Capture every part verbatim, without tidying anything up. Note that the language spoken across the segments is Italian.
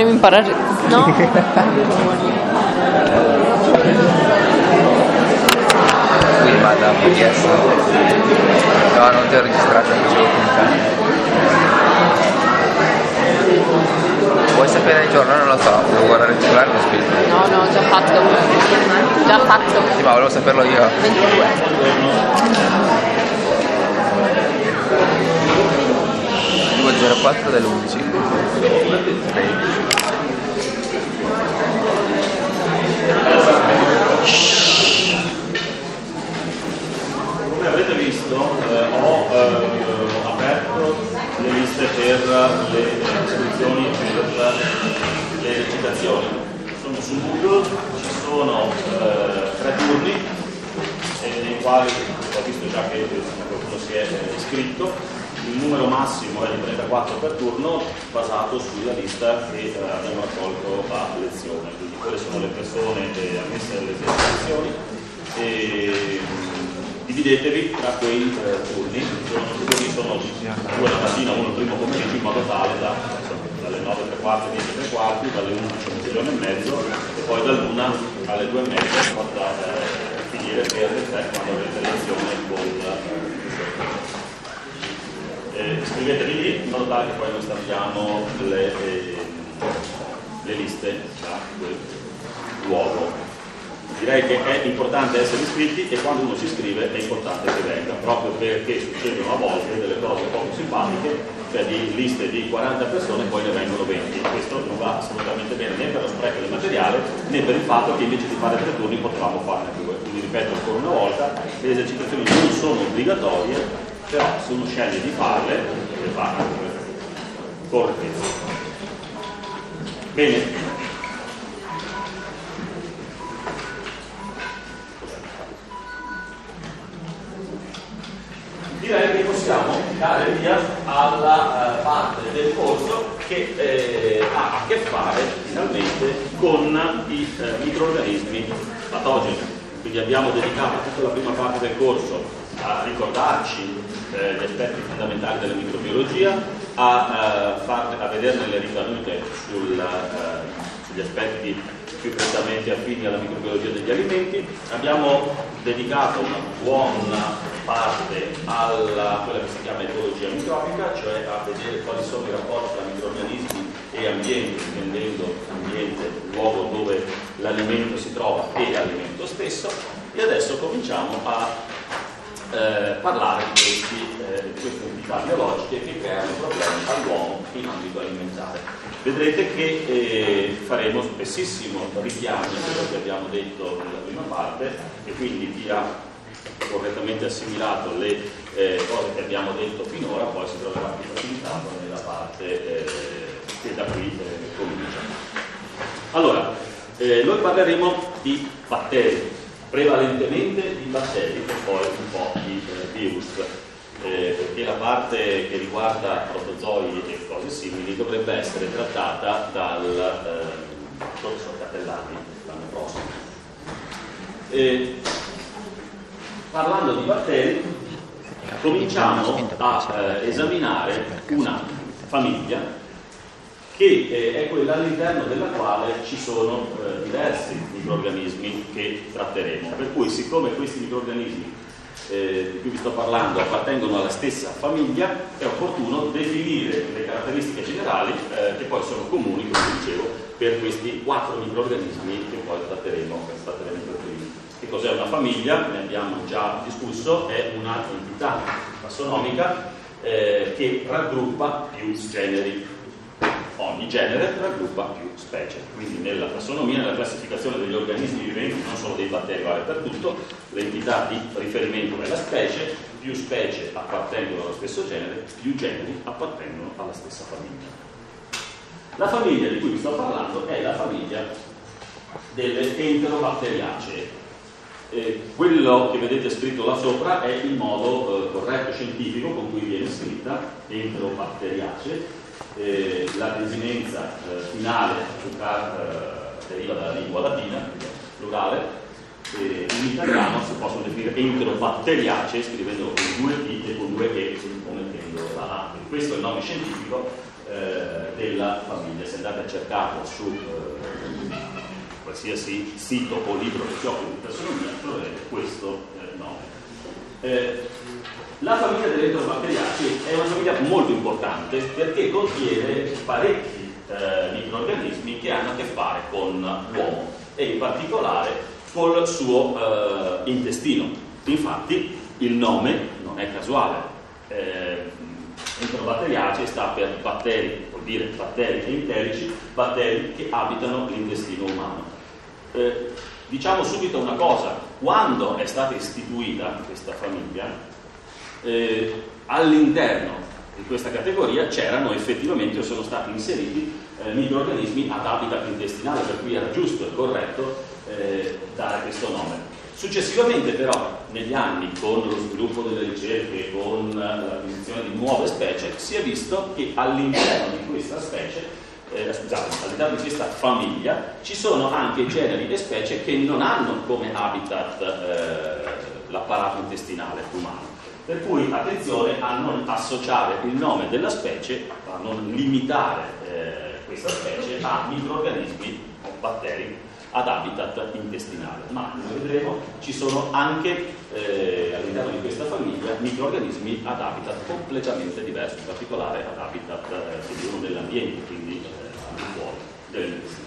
Dovremmo imparare, no? Qui manda P D F. No, non ti ho registrato, non facevo finta. Vuoi sapere il giorno? Non lo so, devo guardare il cellulare, lo spiego. No, no, già fatto. Già fatto. Sì, ma volevo saperlo io. ventidue. due zero quattro dell'undici. Come avrete visto, eh, ho eh, aperto le liste per le iscrizioni per le recitazioni. Sono su Google, ci sono eh, tre turni eh, nei quali ho visto già che qualcuno si è iscritto. Il numero massimo è di trentaquattro per turno, basato sulla lista che eh, abbiamo raccolto a lezione. Quindi quelle sono le persone eh, ammesse alle lezioni. E, dividetevi tra quei eh, turni, i turni sono due la mattina, uno il primo pomeriggio, in modo tale da insomma, dalle nove e tre quarti, dieci e tre quarti, dalle undici a mezz'ora e mezzo e poi dall'una alle due e mezza in modo da eh, finire per le tre quando avrete lezione con eh, iscrivetevi lì in modo tale che poi noi stampiamo le, eh, le liste da quel luogo. Direi che è importante essere iscritti e quando uno si iscrive è importante che venga, proprio perché succedono a volte delle cose poco simpatiche, cioè di liste di quaranta persone poi ne vengono venti. Questo non va assolutamente bene né per lo spreco del materiale né per il fatto che invece di fare tre turni potevamo farne due. Quindi ripeto ancora una volta, le esercitazioni non sono obbligatorie, però se uno sceglie di farle, le fa anche correttezza. Bene. Direi che possiamo dare via alla uh, parte del corso che eh, ha a che fare finalmente con i eh, microrganismi patogeni. Quindi abbiamo dedicato tutta la prima parte del corso a ricordarci eh, gli aspetti fondamentali della microbiologia, a, uh, far, a vederne le ricadute sul, uh, sugli aspetti più prettamente affini alla microbiologia degli alimenti. Abbiamo dedicato una buona parte alla quella che si chiama ecologia microbica, cioè a vedere quali sono i rapporti tra microrganismi e ambiente, intendendo ambiente, luogo dove l'alimento si trova e l'alimento stesso. E adesso cominciamo a eh, parlare di, questi, eh, di queste entità biologiche che creano problemi all'uomo in ambito alimentare. Vedrete che eh, faremo spessissimo richiami a quello che abbiamo detto nella prima parte e quindi chi ha correttamente assimilato le eh, cose che abbiamo detto finora poi si troverà più facilitato nella parte eh, che da qui eh, comincia. Allora, eh, noi parleremo di batteri, prevalentemente di batteri e poi un po' di eh, virus. Eh, perché la parte che riguarda protozoi e cose simili dovrebbe essere trattata dal eh, professor Catellani l'anno prossimo. Eh, parlando di batteri, cominciamo a eh, esaminare una famiglia che eh, è quella all'interno della quale ci sono eh, diversi microrganismi che tratteremo. Per cui, siccome questi microrganismi Eh, di cui vi sto parlando appartengono alla stessa famiglia, è opportuno definire le caratteristiche generali eh, che poi sono comuni, come dicevo, per questi quattro microrganismi che poi tratteremo, tratteremo per primi. Che cos'è una famiglia? Ne abbiamo già discusso, è una entità tassonomica eh, che raggruppa più generi. Ogni genere raggruppa più specie, quindi nella tassonomia, nella classificazione degli organismi viventi, non solo dei batteri, vale per tutto, l'entità di riferimento è la specie, più specie appartengono allo stesso genere, più generi appartengono alla stessa famiglia. La famiglia di cui vi sto parlando è la famiglia delle enterobatteriacee. Eh, quello che vedete scritto là sopra è il modo eh, corretto scientifico con cui viene scritta enterobatteriacee. Eh, la desinenza eh, finale eh, deriva dalla lingua latina, plurale, eh, in italiano si possono definire enterobatteriacee scrivendo con due T e con due E, omettendo la A. Questo è il nome scientifico, eh, della famiglia. Se andate a cercarlo su eh, qualsiasi sito o libro che si occupi di tassonomia troverete questo eh, nome. Eh, la famiglia delle enterobatteriacee è una famiglia molto importante perché contiene parecchi eh, microrganismi che hanno a che fare con l'uomo e in particolare col suo eh, intestino. Infatti il nome non è casuale. Eh, enterobatteriacee sta per batteri, vuol dire batteri enterici, batteri che abitano l'intestino umano. Eh, diciamo subito una cosa: quando è stata istituita questa famiglia, eh, all'interno di questa categoria c'erano effettivamente o sono stati inseriti eh, microrganismi ad habitat intestinale, per cui era giusto e corretto eh, dare questo nome. Successivamente però, negli anni, con lo sviluppo delle ricerche, con l'acquisizione di nuove specie, si è visto che all'interno di questa specie, eh, scusate, all'interno di questa famiglia, ci sono anche generi e specie che non hanno come habitat eh, l'apparato intestinale umano. Per cui attenzione a non associare il nome della specie, a non limitare eh, questa specie a microrganismi o batteri ad habitat intestinale, ma come vedremo ci sono anche eh, all'interno di questa famiglia microrganismi ad habitat completamente diversi, in particolare ad habitat eh, che vivono nell'ambiente, quindi eh, al di fuori dell'intestino.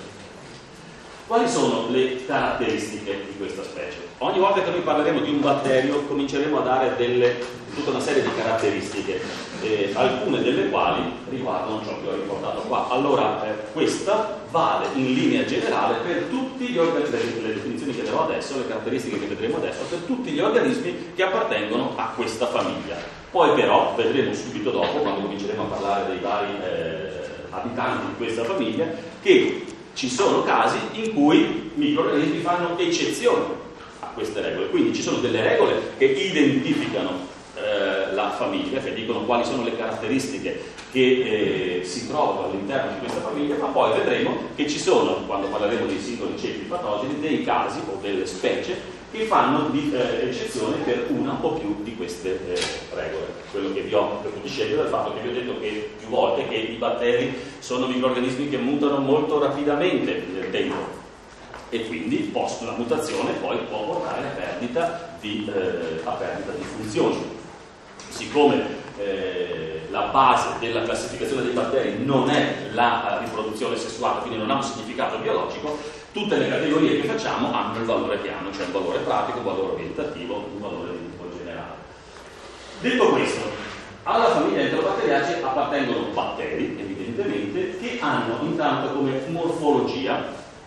Quali sono le caratteristiche di questa specie? Ogni volta che noi parleremo di un batterio cominceremo a dare delle, tutta una serie di caratteristiche, eh, alcune delle quali riguardano ciò che ho riportato qua. Allora, eh, questa vale in linea generale per tutti gli organismi, le definizioni che darò adesso, le caratteristiche che vedremo adesso, per tutti gli organismi che appartengono a questa famiglia. Poi però vedremo subito dopo, quando cominceremo a parlare dei vari eh, abitanti di questa famiglia, che ci sono casi in cui microrganismi fanno eccezione a queste regole, quindi ci sono delle regole che identificano eh, la famiglia, che dicono quali sono le caratteristiche che eh, si trovano all'interno di questa famiglia, ma poi vedremo che ci sono, quando parleremo dei singoli ceppi patogeni, dei casi o delle specie che fanno di, eh, eccezione per una o più di queste eh, regole. Quello che vi ho discende dal fatto che vi ho detto che più volte che i batteri sono microrganismi che mutano molto rapidamente nel tempo e quindi post, la mutazione poi può portare a perdita di, eh, a perdita di funzioni. Siccome eh, la base della classificazione dei batteri non è la riproduzione sessuale, quindi non ha un significato biologico, tutte le categorie che facciamo hanno il valore che hanno, cioè un valore pratico, un valore orientativo, un valore di tipo generale. Detto questo, alla famiglia enterobatteriacee appartengono batteri, evidentemente, che hanno intanto come morfologia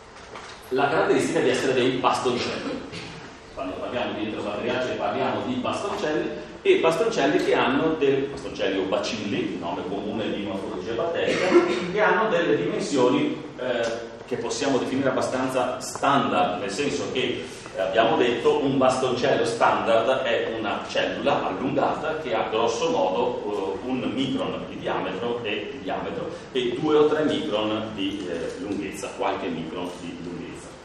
la caratteristica di essere dei bastoncelli. Quando parliamo di enterobatteriacee parliamo di bastoncelli, e bastoncelli che hanno dei bastoncelli o bacilli, nome comune di morfologia batterica, che hanno delle dimensioni eh, che possiamo definire abbastanza standard, nel senso che eh, abbiamo detto un bastoncello standard è una cellula allungata che ha grosso modo uh, un micron di diametro e, di diametro e due o tre micron di eh, lunghezza, qualche micron di lunghezza.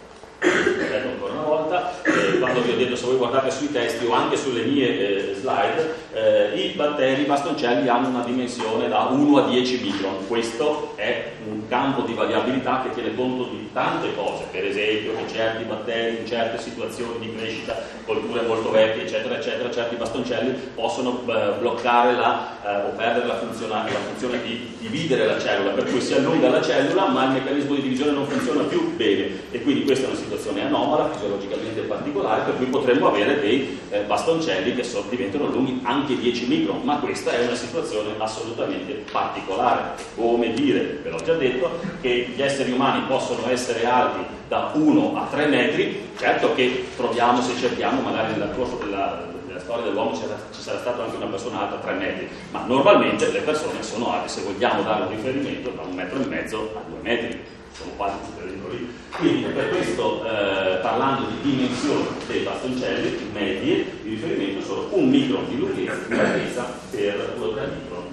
Ripeto ancora una volta, eh, quando vi ho detto se voi guardate sui testi o anche sulle mie eh, slide, eh, i batteri, i bastoncelli hanno una dimensione da uno a dieci micron. Questo è un campo di variabilità che tiene conto di tante cose, per esempio che certi batteri in certe situazioni di crescita, colture molto vecchie eccetera eccetera, certi bastoncelli possono eh, bloccare la, eh, o perdere la, la funzione di dividere la cellula, per cui si allunga la cellula ma il meccanismo di divisione non funziona più bene e quindi questa è una situazione anomala, fisiologicamente particolare, per cui potremmo avere dei eh, bastoncelli che so, diventano lunghi anche dieci micron, ma questa è una situazione assolutamente particolare. Come dire, ve l'ho già detto, che gli esseri umani possono essere alti da uno a tre metri, certo che troviamo, se cerchiamo, magari nel corso della, della storia dell'uomo ci sarà stata anche una persona alta tre metri, ma normalmente le persone sono alte, se vogliamo dare un riferimento, da un metro e mezzo a due metri, sono quasi superiori. Quindi per questo, eh, parlando di dimensioni dei bastoncelli medie, il riferimento sono un micron di lunghezza, lunghezza per due o tre micron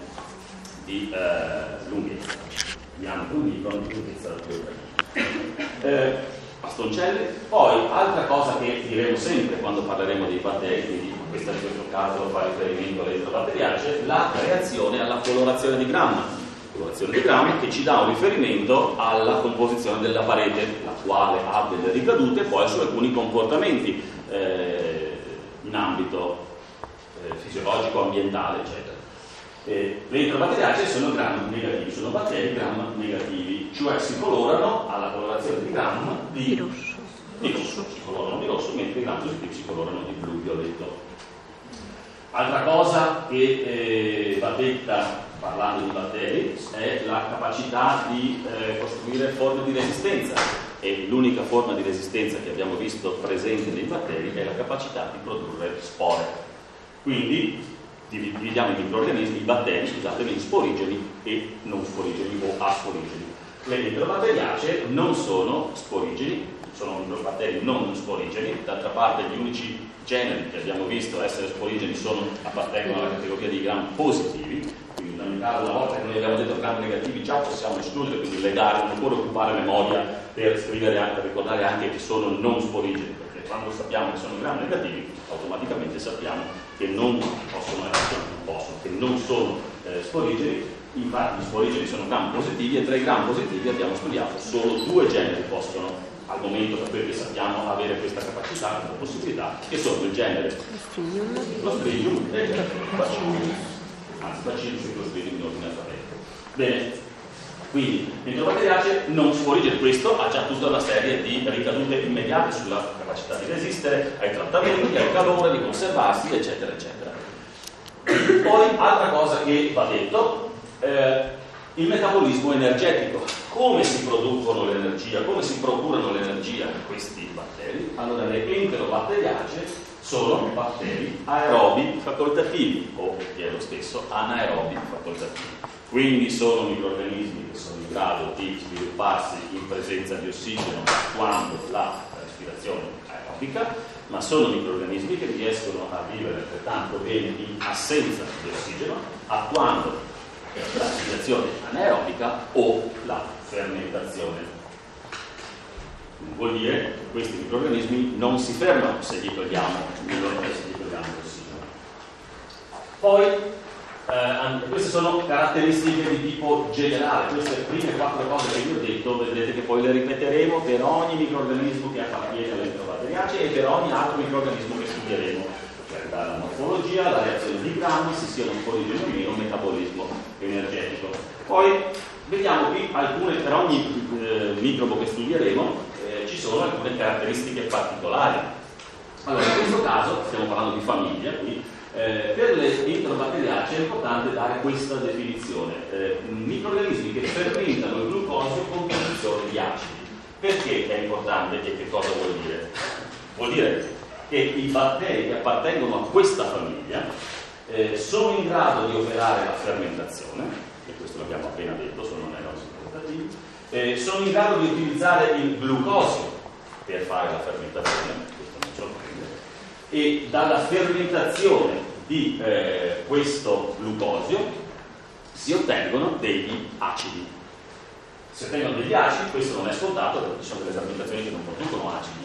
di eh, lunghezza. Diametro un micron di lunghezza due o tre micron. Eh, bastoncelli. Poi, altra cosa che diremo sempre quando parleremo dei batteri, quindi questa in questo caso fa riferimento alle enterobatteriacee, la reazione alla colorazione di Gram. colorazione di Gram, che ci dà un riferimento alla composizione della parete, la quale ha delle ricadute poi su alcuni comportamenti eh, in ambito eh, fisiologico, ambientale, eccetera. Eh, le enterobatteriacee sono gram negativi, sono batteri gram negativi, cioè si colorano alla colorazione di gram di, Di rosso. di rosso, si colorano di rosso, mentre i gram positivi si colorano di blu-violetto. Altra cosa che eh, va detta parlando di batteri è la capacità di eh, costruire forme di resistenza, e l'unica forma di resistenza che abbiamo visto presente nei batteri è la capacità di produrre spore. Quindi dividiamo i microrganismi, i batteri, scusatemi, in sporigeni e non sporigeni o asporigeni. Le enterobatteriacee non sono sporigeni, sono microbatteri non sporigeni. D'altra parte gli unici generi che abbiamo visto essere sporigeni sono, appartengono alla categoria di gram positivi, quindi in ogni caso una volta che noi abbiamo detto gram negativi già possiamo escludere, quindi legare, non occorre occupare memoria per scrivere anche, ricordare anche che sono non sporigeni, perché quando sappiamo che sono gram negativi automaticamente sappiamo che non possono essere, non possono, che non sono eh, sporigeni. Infatti gli sporigeni sono gram positivi, e tra i gram positivi abbiamo studiato solo due generi possono, al momento per cui sappiamo, avere questa capacità, questa possibilità, che sono il genere lo Sprigium e il Bacillus, anzi Bacillus e lo Sprigium in ordine alfabetico. Bene, quindi l'enterobatteriacee non sporigene, questo ha già tutta una serie di ricadute immediate sulla capacità di resistere ai trattamenti, al calore, di conservarsi, eccetera, eccetera. Poi, altra cosa che va detto, eh, il metabolismo energetico. Come si producono l'energia, come si procurano l'energia questi batteri? Allora, le enterobatteriacee sono batteri aerobi facoltativi, o che è lo stesso anaerobi facoltativi. Quindi sono microrganismi che sono in grado di svilupparsi in presenza di ossigeno quando la respirazione è aerobica, ma sono microrganismi che riescono a vivere altrettanto bene in assenza di ossigeno, attuando la respirazione anaerobica o la fermentazione. Vuol dire che questi microrganismi non si fermano se gli togliamo l'ossigeno. Poi Eh, queste sono caratteristiche di tipo generale. Queste prime quattro cose che vi ho detto vedrete che poi le ripeteremo per ogni microrganismo che appartiene alle enterobatteriacee e per ogni altro microrganismo che studieremo, cioè dalla morfologia, la reazione di Gram, se siano sporigeni o meno, metabolismo energetico. Poi vediamo qui alcune, per ogni eh, microbo che studieremo eh, ci sono alcune caratteristiche particolari. Allora, in questo caso stiamo parlando di famiglia, qui. Eh, per le enterobatteriacee è importante dare questa definizione: eh, microrganismi che fermentano il glucosio con produzione di acidi. Perché è importante e che cosa vuol dire? Vuol dire che i batteri che appartengono a questa famiglia eh, sono in grado di operare la fermentazione, e questo l'abbiamo appena detto, sono anaerobi fermentativi, eh, sono in grado di utilizzare il glucosio per fare la fermentazione, questo non ce lo prende, e dalla fermentazione di eh, questo glucosio si ottengono degli acidi. Si ottengono degli acidi, questo non è scontato perché ci sono delle fermentazioni che non producono acidi.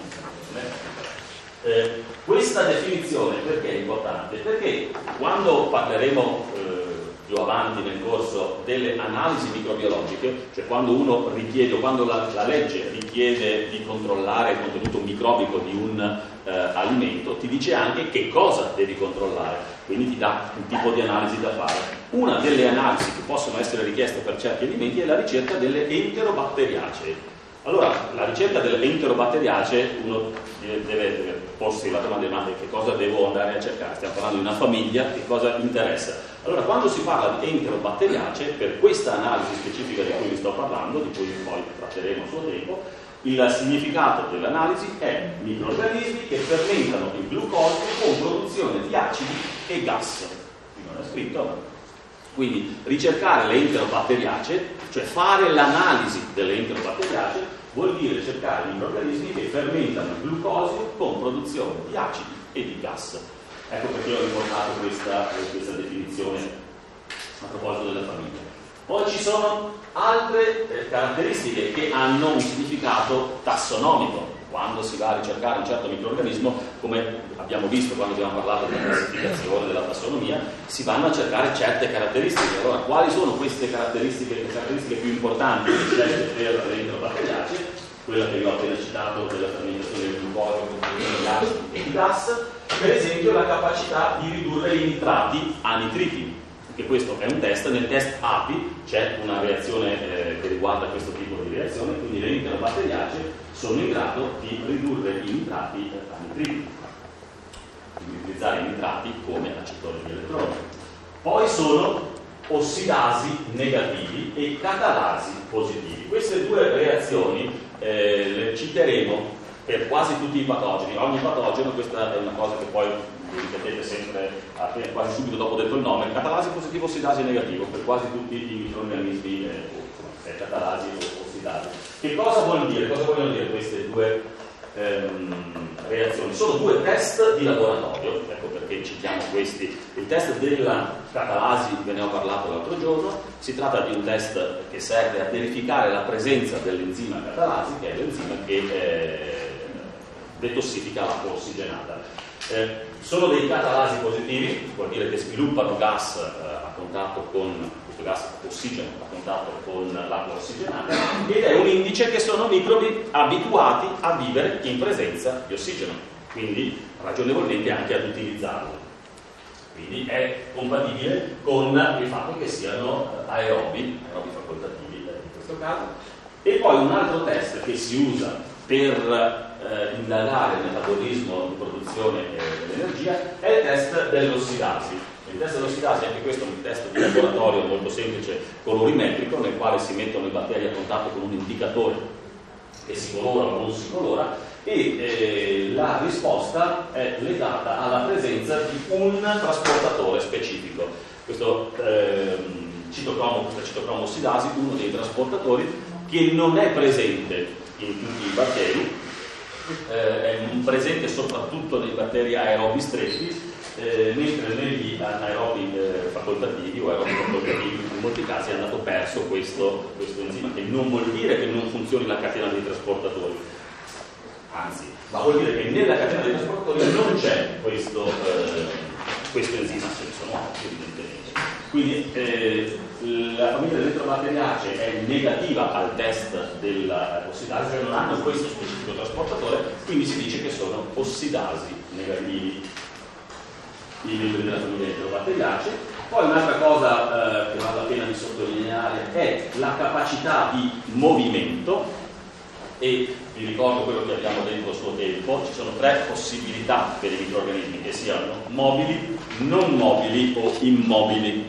Eh, questa definizione perché è importante? Perché quando parleremo eh, più avanti nel corso delle analisi microbiologiche, cioè quando uno richiede o quando la, la legge richiede di controllare il contenuto microbico di un eh, alimento, ti dice anche che cosa devi controllare, quindi ti dà un tipo di analisi da fare. Una delle analisi che possono essere richieste per certi alimenti è la ricerca delle enterobatteriacee. Allora, la ricerca delle enterobatteriacee, uno deve, deve porsi la domanda di che cosa devo andare a cercare, stiamo parlando di una famiglia, che cosa interessa. Allora, quando si parla di enterobatteriacee, per questa analisi specifica di cui vi sto parlando, di cui poi tratteremo a suo tempo, il significato dell'analisi è microrganismi che fermentano il glucosio con produzione di acidi e gas. Qui non è scritto, ma... Quindi ricercare le enterobatteriacee, cioè fare l'analisi delle enterobatteriacee, vuol dire cercare microrganismi che fermentano il glucosio con produzione di acidi e di gas. Ecco perché ho riportato questa, questa definizione a proposito della famiglia. Poi ci sono altre eh, caratteristiche che hanno un significato tassonomico. Quando si va a ricercare un certo microrganismo, come abbiamo visto quando abbiamo parlato della classificazione, della tassonomia, si vanno a cercare certe caratteristiche. Allora, quali sono queste caratteristiche, le caratteristiche più importanti scelte per l'enterobatteriace? Quella che vi ho appena citato della fermentazione del glucosio con gli acidi e di gas, per esempio la capacità di ridurre i nitrati a nitriti. Che questo è un test. Nel test A P I c'è una reazione eh, che riguarda questo tipo di reazione, quindi le enterobatteriace sono in grado di ridurre i nitrati a nitriti, quindi utilizzare i nitrati come accettori di elettroni. Poi sono ossidasi negativi e catalasi positivi. Queste due reazioni eh, le citeremo per quasi tutti i patogeni. Ogni patogeno, questa è una cosa che poi ripetete sempre appena, quasi subito dopo detto il nome, catalasi positivo, ossidasi negativo, per quasi tutti i microrganismi eh, catalasi o ossidasi. Che cosa vuol dire? Cosa vogliono dire queste due ehm, reazioni? Sono due test di laboratorio, ecco perché citiamo questi. Il test della catalasi, ve ne ho parlato l'altro giorno, si tratta di un test che serve a verificare la presenza dell'enzima catalasi, che è l'enzima che eh, detossifica l'acqua ossigenata. Eh, sono dei catalasi positivi, vuol dire che sviluppano gas eh, a contatto con questo gas ossigeno a contatto con l'acqua ossigenata, ed è un indice che sono microbi abituati a vivere in presenza di ossigeno, quindi ragionevolmente anche ad utilizzarlo. Quindi è compatibile con il fatto che siano aerobi, aerobi facoltativi in questo caso. E poi un altro test che si usa per eh, indagare il metabolismo di produzione eh, dell'energia è il test dell'ossidasi. Il test dell'ossidasi, anche questo è un test di laboratorio molto semplice, colorimetrico, nel quale si mettono i batteri a contatto con un indicatore che si colora o non si colora, e eh, la risposta è legata alla presenza di un trasportatore specifico. Questo eh, citocromo, questa citocromo ossidasi, uno dei trasportatori che non è presente in tutti i batteri, eh, è presente soprattutto nei batteri aerobi stretti, eh, mentre negli anaerobi eh, facoltativi o aerobi facoltativi in molti casi è andato perso questo, questo enzima, che non vuol dire che non funzioni la catena dei trasportatori, anzi, ma vuol dire che nella catena dei trasportatori non c'è questo, eh, questo enzima, ce ne sono altri evidentemente. Quindi eh, la famiglia dell'enterobatteriace è negativa al test dell'ossidasi, cioè non hanno questo specifico trasportatore, quindi si dice che sono ossidasi negativi i membri della famiglia enterobatteriace. Poi un'altra cosa eh, che vale la pena di sottolineare è la capacità di movimento, e vi ricordo quello che abbiamo detto a suo tempo: ci sono tre possibilità per i microrganismi, che siano mobili, non mobili o immobili.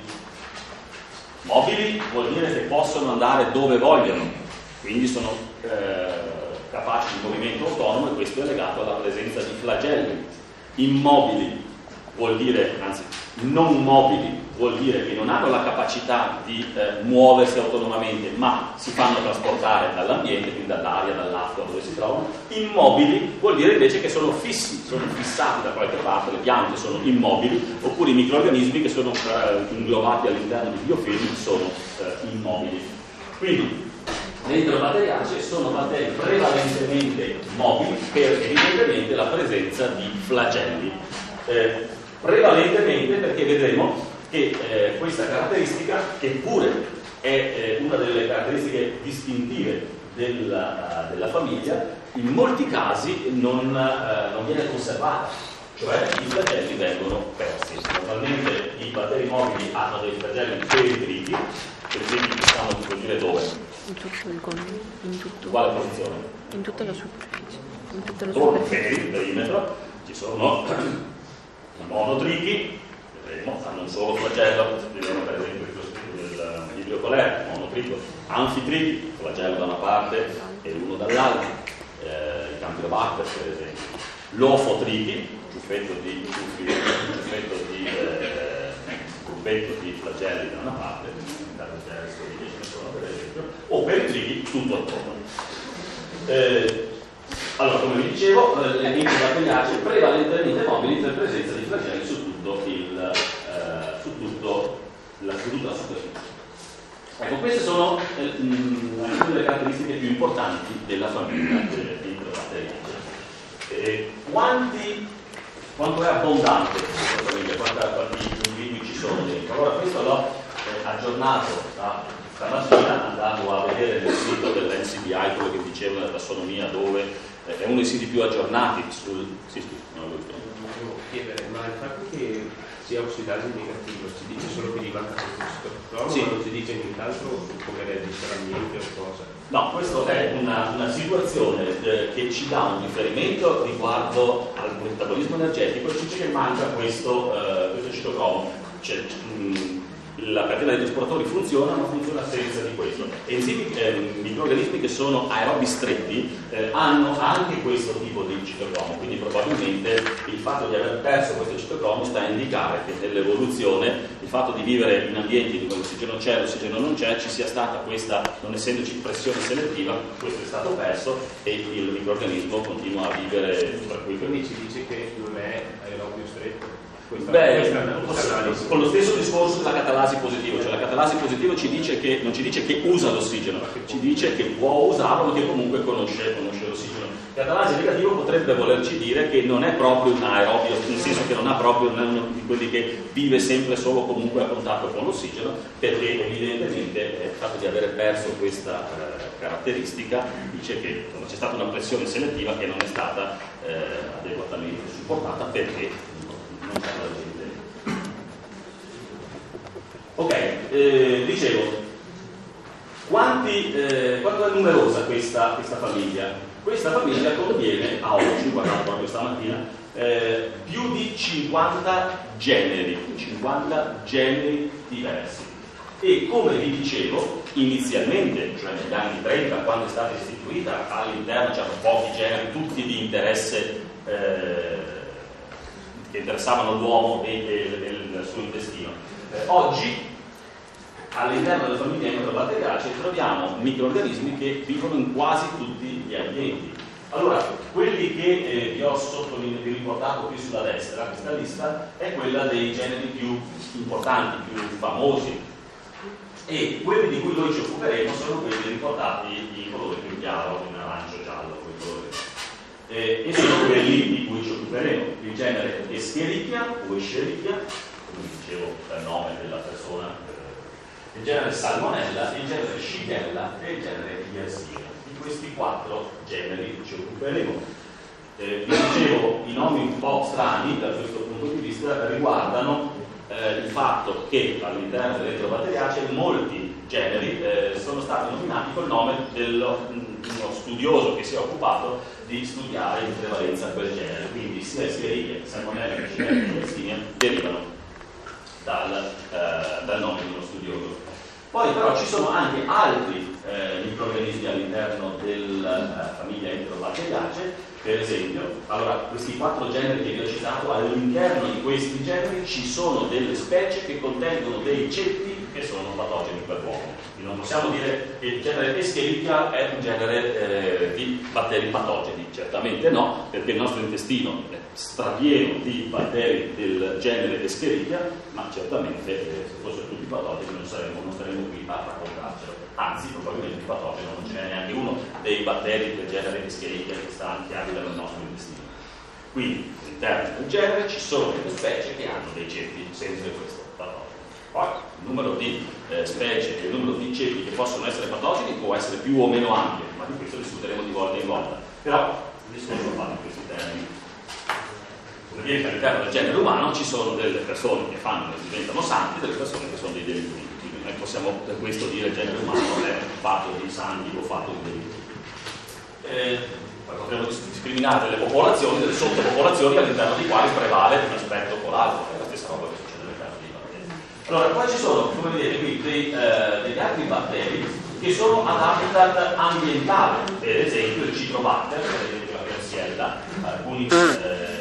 Mobili vuol dire che possono andare dove vogliono, quindi sono eh, capaci di movimento autonomo, e questo è legato alla presenza di flagelli. Immobili vuol dire, anzi non mobili, vuol dire che non hanno la capacità di eh, muoversi autonomamente, ma si fanno trasportare dall'ambiente, quindi dall'aria, dall'acqua dove si trovano. Immobili vuol dire invece che sono fissi, sono fissati da qualche parte, le piante sono immobili, oppure i microrganismi che sono eh, inglobati all'interno di biofilm sono eh, immobili. Quindi le enterobatteriacee sono batteri prevalentemente mobili per evidentemente la presenza di flagelli. Eh, prevalentemente perché vedremo che eh, questa caratteristica, che pure è eh, una delle caratteristiche distintive della, uh, della famiglia, in molti casi non, uh, non viene conservata, cioè i flagelli vengono persi. Normalmente i batteri mobili hanno dei flagelli peritriti, peritriti che stanno a dire dove? In tutto il conto, in tutto. Quale posizione? In tutta la superficie. In tutta la Torno superficie. per il perimetro, ci sono i monotrichi, vedremo, hanno un solo flagello, vedremo per esempio il bibliocolere, monotrico, anfitrichi, flagello da una parte e uno dall'altra, eh, i campylobacter per esempio, lofotrichi, ciuffetto di, ciuffi, ciuffetto di eh, gruppetto di flagelli da una parte, per esempio, o peritrichi tutto attorno. Eh, Allora, come vi dicevo, le enterobatteriacee prevalentemente mobili per presenza di flagelli su tutto il, eh, su tutto la, su tutta la superficie. Ecco, queste sono eh, mh, alcune delle caratteristiche più importanti della famiglia enterobatteriaceae. Eh, quanti, quanto è abbondante questa famiglia, quanta, quanti individui ci sono dentro? Allora, questo l'ho eh, aggiornato da stamattina andando a vedere nel sito dell'N C B I, quello che dicevo nella tassonomia, dove eh, è uno dei siti più aggiornati sul... Sì, sì, non lo dico. Volevo chiedere, ma il fatto che sia ossidasi negativo ci dice solo che gli manca questo ciclocromo, Sì. ma non ci dice nient'altro su come reagisce l'ambiente o cosa? No, questa è una, una situazione eh, che ci dà un riferimento riguardo al metabolismo energetico e ci dice che manca questo, eh, questo ciclocromo. Cioè, mh, la catena dei trasportatori funziona, ma funziona senza di questo. Enzimi, eh, microrganismi che sono aerobi stretti eh, hanno anche questo tipo di citocromo, quindi probabilmente il fatto di aver perso questo citocromo sta a indicare che nell'evoluzione il fatto di vivere in ambienti dove l'ossigeno c'è e l'ossigeno non c'è, ci sia stata questa, non essendoci pressione selettiva, questo è stato perso e il microrganismo continua a vivere tranquillo. Quindi ci dice che non è aerobio stretto? Questa, Beh, questa è una analisi. con lo stesso discorso della catalasi positiva, cioè la catalasi positiva ci dice che, non ci dice che usa l'ossigeno, ci dice che può usarlo, ma che comunque conosce, conosce l'ossigeno. Catalasi negativo potrebbe volerci dire che non è proprio un aerobio, nel senso che non ha proprio, non è uno di quelli che vive sempre solo comunque a contatto con l'ossigeno, perché evidentemente il fatto di avere perso questa eh, caratteristica dice che c'è stata una pressione selettiva che non è stata eh, adeguatamente supportata perché non c'è la gente. Ok, eh, dicevo, quanti, eh, quanto è numerosa questa, questa famiglia? Questa famiglia contiene, a oggi, guardate proprio stamattina, eh, più di cinquanta generi, cinquanta generi diversi. E come vi dicevo, inizialmente, cioè negli anni trenta, quando è stata istituita, all'interno c'erano pochi generi, tutti di interesse eh, che interessavano l'uomo e, e, e il suo intestino. Eh, oggi all'interno della famiglia enterobatteriaceae troviamo microrganismi che vivono in quasi tutti gli ambienti. Allora, quelli che eh, vi ho sottolineato, vi ho riportato qui sulla destra, questa lista è quella dei generi più importanti, più famosi, e quelli di cui noi ci occuperemo sono quelli riportati in colore più chiaro, in arancio giallo, quei colori. Eh, e sono quelli di cui ci occuperemo: il genere Escherichia o Escherichia, come dicevo per nome della persona, eh, il genere Salmonella, il genere Shigella e il genere Yersinia. Di questi quattro generi ci occuperemo. Eh, vi dicevo, i nomi un po' strani da questo punto di vista riguardano eh, il fatto che all'interno dell'enterobatteriaceae molti generi eh, sono stati nominati col nome dello uno studioso che si è occupato di studiare in prevalenza quel genere, quindi sia Escherichia, Salmonella che Shigella e Yersinia derivano dal, eh, dal nome di uno studioso. Poi però ci sono anche altri eh, microrganismi all'interno della eh, famiglia enterobatteriaceae. Per esempio, allora, questi quattro generi che vi ho citato, all'interno di questi generi ci sono delle specie che contengono dei ceppi che sono patogeni per l'uomo. Non possiamo dire che il genere Escherichia è un genere eh, di batteri patogeni, certamente no, perché il nostro intestino è strapieno di batteri del genere Escherichia, ma certamente eh, se fossero tutti patogeni non, saremmo, non staremmo qui a raccontarcelo. Anzi, probabilmente di patogeno non ce n'è neanche uno dei batteri del genere Escherichia che sta che abitano nel nostro intestino. Quindi all'interno del genere ci sono delle specie che hanno dei ceppi sempre questo patogeno. Poi il numero di eh, specie e il numero di ceppi che possono essere patogeni può essere più o meno ampio, ma di questo discuteremo di volta in volta. Però il discorso va in questi termini. Come dire che all'interno del genere umano ci sono delle persone che fanno e diventano santi, delle persone che sono dei delinquenti. Quindi noi possiamo per questo dire che il genere umano non è fatto di santi o fatto di delinquenti. Eh, poi potremmo discriminare delle popolazioni, delle sottopopolazioni all'interno di quali prevale un aspetto o l'altro, è la stessa roba che succede all'interno dei batteri. Allora, poi ci sono, come vedete qui, dei, eh, degli altri batteri che sono ad habitat ambientale, per esempio il Citrobacter, per esempio la Klebsiella, alcuni eh,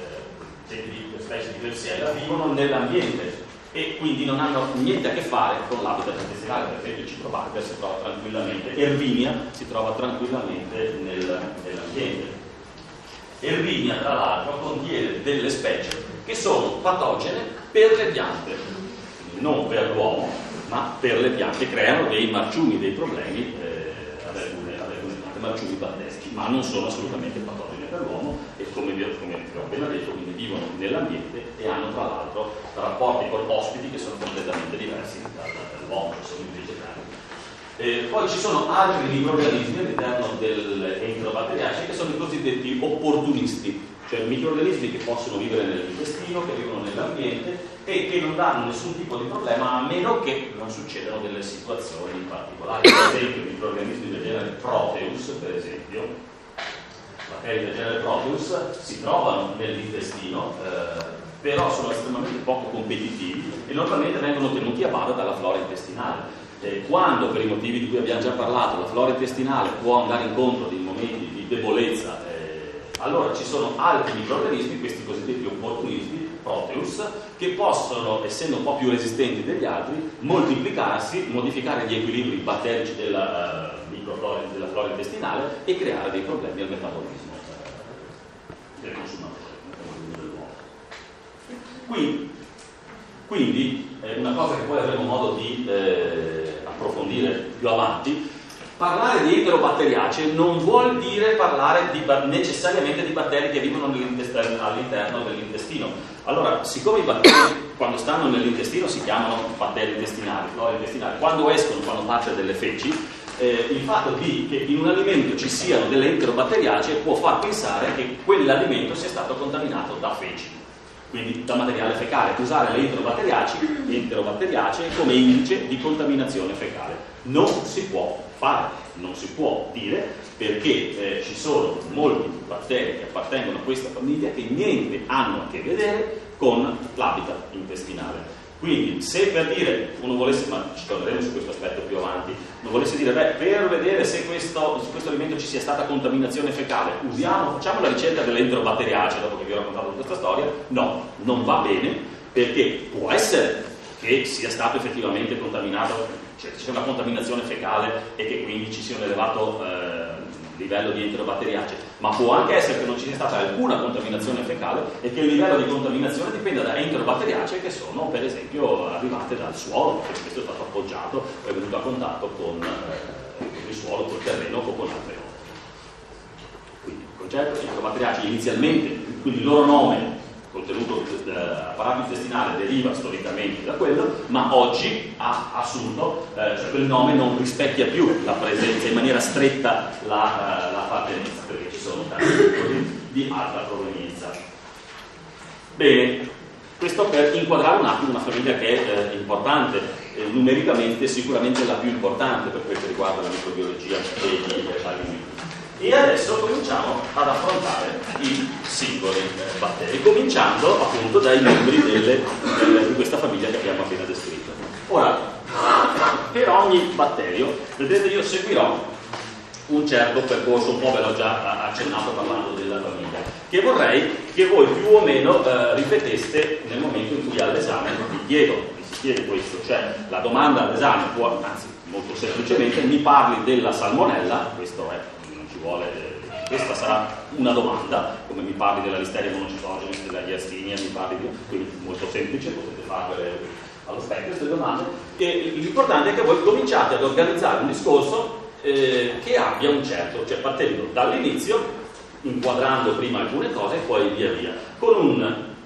specie di Klebsiella vivono nell'ambiente e quindi non hanno niente a che fare con l'habitat intestinale. Per esempio il Citrobacter si trova tranquillamente, Erwinia si trova tranquillamente nel, nell'ambiente. Erwinia tra l'altro contiene delle specie che sono patogene per le piante, non per l'uomo, ma per le piante creano dei marciumi, dei problemi eh, ad alcune, ad alcune piante, marciumi batterici, ma non sono assolutamente patogeni per l'uomo e come vi, ho, come vi ho appena detto, quindi vivono nell'ambiente e hanno tra l'altro rapporti con ospiti che sono completamente diversi dall'uomo, che sono i vegetali. Eh, poi ci sono altri microrganismi all'interno dell'enterobatteriaceae che sono i cosiddetti opportunisti, cioè microrganismi che possono vivere nell'intestino, che vivono nell'ambiente e che non danno nessun tipo di problema a meno che non succedano delle situazioni particolari. Per esempio i microrganismi del genere Proteus, per esempio, batteri del genere Proteus si trovano nell'intestino, eh, però sono estremamente poco competitivi e normalmente vengono tenuti a bada dalla flora intestinale. Eh, quando, per i motivi di cui abbiamo già parlato, la flora intestinale può andare incontro di momenti di debolezza, eh, allora ci sono altri microrganismi, questi cosiddetti opportunisti, Proteus, che possono, essendo un po' più resistenti degli altri, moltiplicarsi, modificare gli equilibri batterici della, uh, microflora, della flora intestinale e creare dei problemi al metabolismo uh, del consumatore, dell'uomo. Quindi, quindi eh, una cosa che poi avremo modo di eh, approfondire più avanti, parlare di enterobatteriacee non vuol dire parlare di, necessariamente di batteri che vivono all'interno dell'intestino. Allora, siccome i batteri quando stanno nell'intestino si chiamano batteri intestinali, flora intestinale, quando escono, fanno parte delle feci, eh, il fatto di che in un alimento ci siano delle enterobatteriacee può far pensare che quell'alimento sia stato contaminato da feci, quindi da materiale fecale, usare le enterobatteriacee, enterobatteriacee come indice di contaminazione fecale. Non si può fare, non si può dire, perché eh, ci sono molti batteri che appartengono a questa famiglia che niente hanno a che vedere con l'habitat intestinale. Quindi se per dire, uno volesse, ma ci torneremo su questo aspetto più avanti, uno volesse dire, beh, per vedere se questo, su questo alimento ci sia stata contaminazione fecale, usiamo, facciamo la ricerca dell'enterobatteriacee, dopo che vi ho raccontato questa storia, no, non va bene, perché può essere che sia stato effettivamente contaminato, cioè c'è una contaminazione fecale e che quindi ci sia un elevato eh, livello di enterobatteriacee, ma può anche essere che non ci sia stata alcuna contaminazione fecale e che il livello di contaminazione dipenda da enterobatteriacee che sono per esempio arrivate dal suolo, perché questo è stato appoggiato o è venuto a contatto con eh, il suolo, col terreno o con altre cose. Quindi il concetto di enterobatteriacee inizialmente, quindi il loro nome contenuto dell'apparato intestinale deriva storicamente da quello, ma oggi ha assunto, eh, cioè quel nome non rispecchia più la presenza in maniera stretta la, la appartenenza, perché ci sono tanti tipologie di alta provenienza. Bene, questo per inquadrare un attimo una famiglia che è eh, importante, eh, numericamente sicuramente la più importante per quel che riguarda la microbiologia degli alimenti. E adesso cominciamo ad affrontare i singoli eh, batteri, cominciando appunto dai membri delle, delle, di questa famiglia che abbiamo appena descritto. Ora, per ogni batterio, vedete, io seguirò un certo percorso, un po' ve l'ho già accennato parlando della famiglia, che vorrei che voi più o meno eh, ripeteste nel momento in cui all'esame vi chiedo, vi si chiede questo, cioè la domanda all'esame può, anzi molto semplicemente, mi parli della salmonella, questo è vuole, questa sarà una domanda, come mi parli della Listeria monocytogenes, della Yersinia, mi parli di, quindi molto semplice, potete farle allo specchio queste domande, e l'importante è che voi cominciate ad organizzare un discorso eh, che abbia un certo, cioè partendo dall'inizio, inquadrando prima alcune cose e poi via via, con un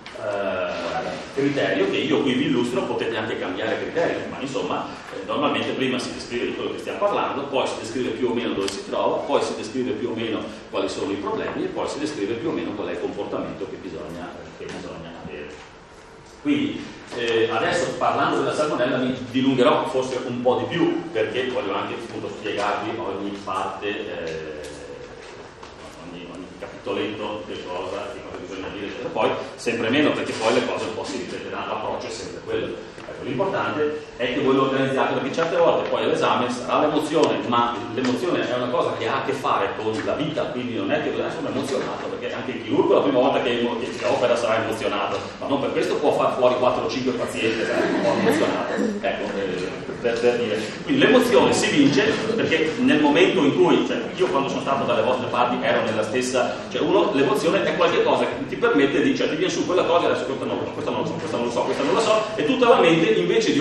eh, criterio che io qui vi illustro, potete anche cambiare criterio, ma insomma eh, normalmente prima si descrive di quello che stiamo parlando, poi si descrive più o meno dove si trova, poi si descrive più o meno quali sono i problemi e poi si descrive più o meno qual è il comportamento che bisogna, che bisogna avere. Quindi eh, adesso parlando della salmonella mi dilungherò forse un po' di più, perché voglio anche appunto spiegarvi ogni parte, eh, ogni, ogni capitoletto, che cosa, che cosa bisogna dire, eccetera. Poi sempre meno, perché poi le cose un po' si ripeteranno, l'approccio è sempre quello. Ecco, l'importante è che voi lo organizziate, perché certe volte poi all'esame sarà l'emozione, ma l'emozione è una cosa che ha a che fare con la vita, quindi non è che eh, sono emozionato, perché anche il chirurgo la prima volta che, che, che opera sarà emozionato, ma non per questo può far fuori quattro o cinque pazienti sarà un po' emozionato. Ecco, eh, per, per dire. Quindi l'emozione si vince perché nel momento in cui, cioè io quando sono stato dalle vostre parti ero nella stessa, cioè uno, l'emozione è qualche cosa che ti permette di, cioè ti viene su quella cosa, adesso questa non lo so, questa non lo so, questa non lo so, questa non lo so, e tutta la mente invece di occuparsi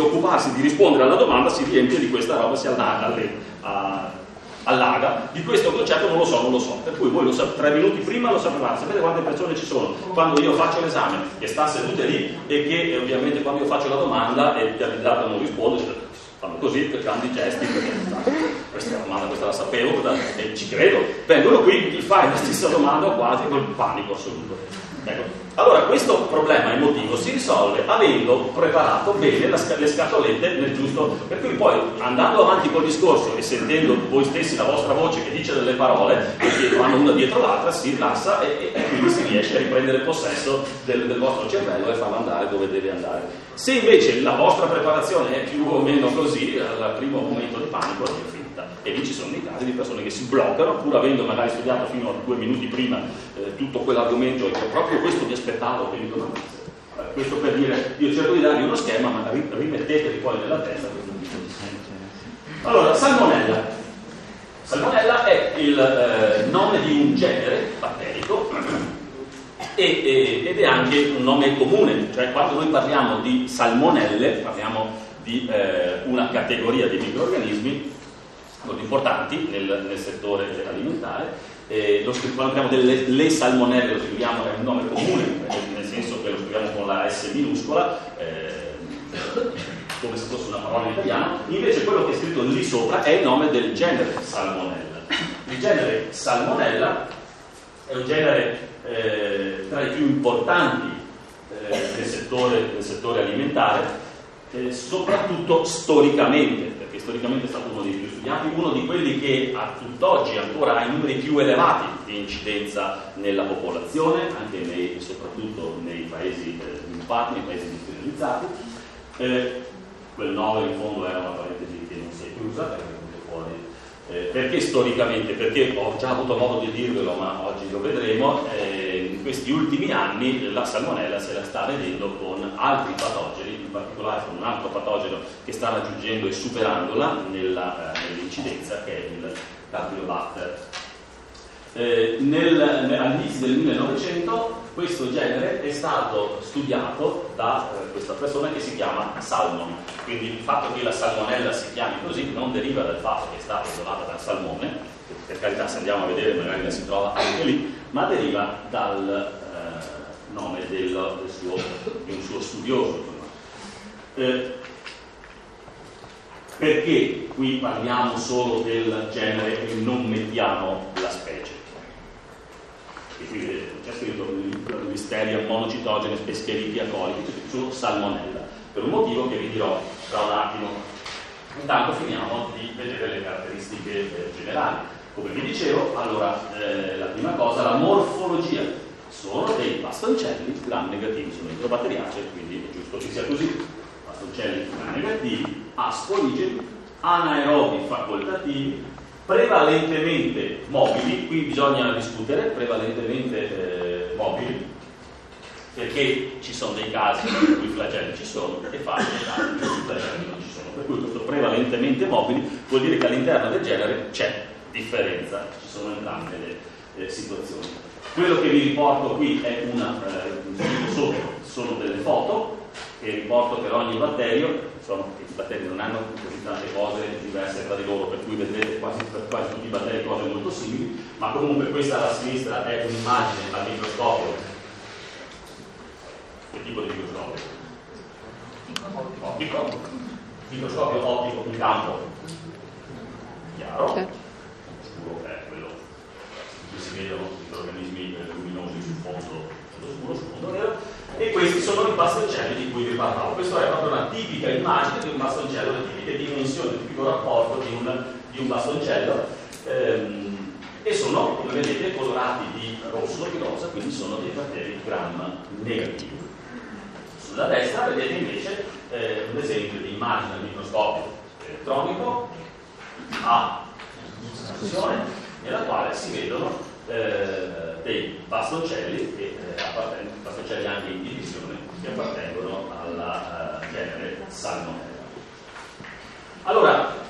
fermarsi di rispondere alla domanda si riempie di questa roba, si allaga, alle, a, allaga. Di questo concetto non lo so, non lo so, per cui voi lo sapete, tre minuti prima lo sapevate. Sapete quante persone ci sono quando io faccio l'esame che sta sedute lì e che eh, ovviamente quando io faccio la domanda e il candidato non risponde, fanno così, cercando i gesti, perché questa domanda, questa la sapevo, e ci credo, vengono qui, gli fai la stessa domanda quasi col panico assoluto. Ecco. Allora questo problema emotivo si risolve avendo preparato bene la sca- le scatolette nel giusto, per cui poi andando avanti col discorso e sentendo voi stessi la vostra voce che dice delle parole e che vanno una dietro l'altra, si rilassa e, e quindi si riesce a riprendere possesso del, del vostro cervello e farlo andare dove deve andare. Se invece la vostra preparazione è più o meno così, al primo momento di panico è finita. E lì ci sono dei casi di persone che si bloccano pur avendo magari studiato fino a due minuti prima eh, tutto quell'argomento e che proprio questo mi aspettavo, quindi non eh, questo per dire, io cerco di darvi uno schema, ma ri- rimettetevi poi nella testa questo tipo di schema. Allora, salmonella. Salmonella è il eh, nome di un genere batterico e, e, ed è anche un nome comune, cioè quando noi parliamo di salmonelle parliamo di eh, una categoria di microrganismi molto importanti nel, nel settore alimentare. Eh, lo scriviamo, quando parliamo delle le salmonelle lo scriviamo, è un nome comune, nel senso che lo scriviamo con la S minuscola, eh, come se fosse una parola in italiano. Invece quello che è scritto lì sopra è il nome del genere Salmonella. Il genere Salmonella è un genere eh, tra i più importanti eh, nel, settore, nel settore alimentare, eh, soprattutto storicamente, perché storicamente è stato uno dei più studiati, uno di quelli che a tutt'oggi ancora ha i numeri più elevati di incidenza nella popolazione, anche nei, soprattutto nei paesi eh, sviluppati, nei paesi industrializzati. Eh, quel nove in fondo era una parentesi che non si è chiusa, perché è venuto fuori. Eh, perché storicamente? Perché ho già avuto modo di dirvelo, ma oggi lo vedremo, eh, in questi ultimi anni la salmonella se la sta vedendo con altri patogeni, in particolare con un altro patogeno che sta raggiungendo e superandola nella, eh, nell'incidenza, che è il Campylobacter. Eh, nel, nel, all'inizio del millenovecento questo genere è stato studiato da eh, questa persona che si chiama Salmon, quindi il fatto che la salmonella si chiami così non deriva dal fatto che è stata isolata dal salmone, che per carità se andiamo a vedere magari la si trova anche lì, ma deriva dal eh, nome del, del suo, di un suo studioso. Eh, perché qui parliamo solo del genere e non mettiamo la specie? E qui vedete, c'è scritto Listeria monocitogene Escherichia coli su salmonella, per un motivo che vi dirò tra un attimo. Intanto finiamo di vedere le caratteristiche eh, generali. Come vi dicevo, allora eh, la prima cosa, la morfologia. Sono dei bastoncelli gram negativi, sono enterobatteriacei, quindi è giusto che sia così. Bastoncelli gram negativi, asponigeni, anaerobi facoltativi, prevalentemente mobili. Qui bisogna discutere, prevalentemente eh, mobili, perché ci sono dei casi in cui i flagelli ci sono e fatti dei casi in cui i flagelli non ci sono. Per cui questo prevalentemente mobili vuol dire che all'interno del genere c'è differenza, ci sono entrambe le eh, situazioni. Quello che vi riporto qui è una, eh, sotto, sono delle foto che riporto per ogni batterio. Sono, i batteri non hanno così tante cose diverse tra di loro, per cui vedrete quasi, per quasi tutti i batteri cose molto simili, ma comunque questa alla sinistra è un'immagine al microscopio. Che tipo di microscopio? Ottico. Microscopio ottico in campo chiaro. Okay. Scuro è quello che si vedono microrganismi luminosi sul fondo, sullo scuro, sul fondo nero. E questi sono i bastoncelli di cui vi parlavo. Questa è proprio una tipica immagine di un bastoncello, le tipiche dimensioni, il tipico rapporto di un, di un bastoncello, ehm, e sono, come vedete, colorati di rosso e di rosa, quindi sono dei batteri gram negativi. Sulla destra vedete invece eh, un esempio di immagine al microscopio elettronico a disposizione, nella quale si vedono eh, dei bastoncelli che eh, appartengono, bastoncelli anche in divisione, che appartengono al uh, genere Salmonella. Allora,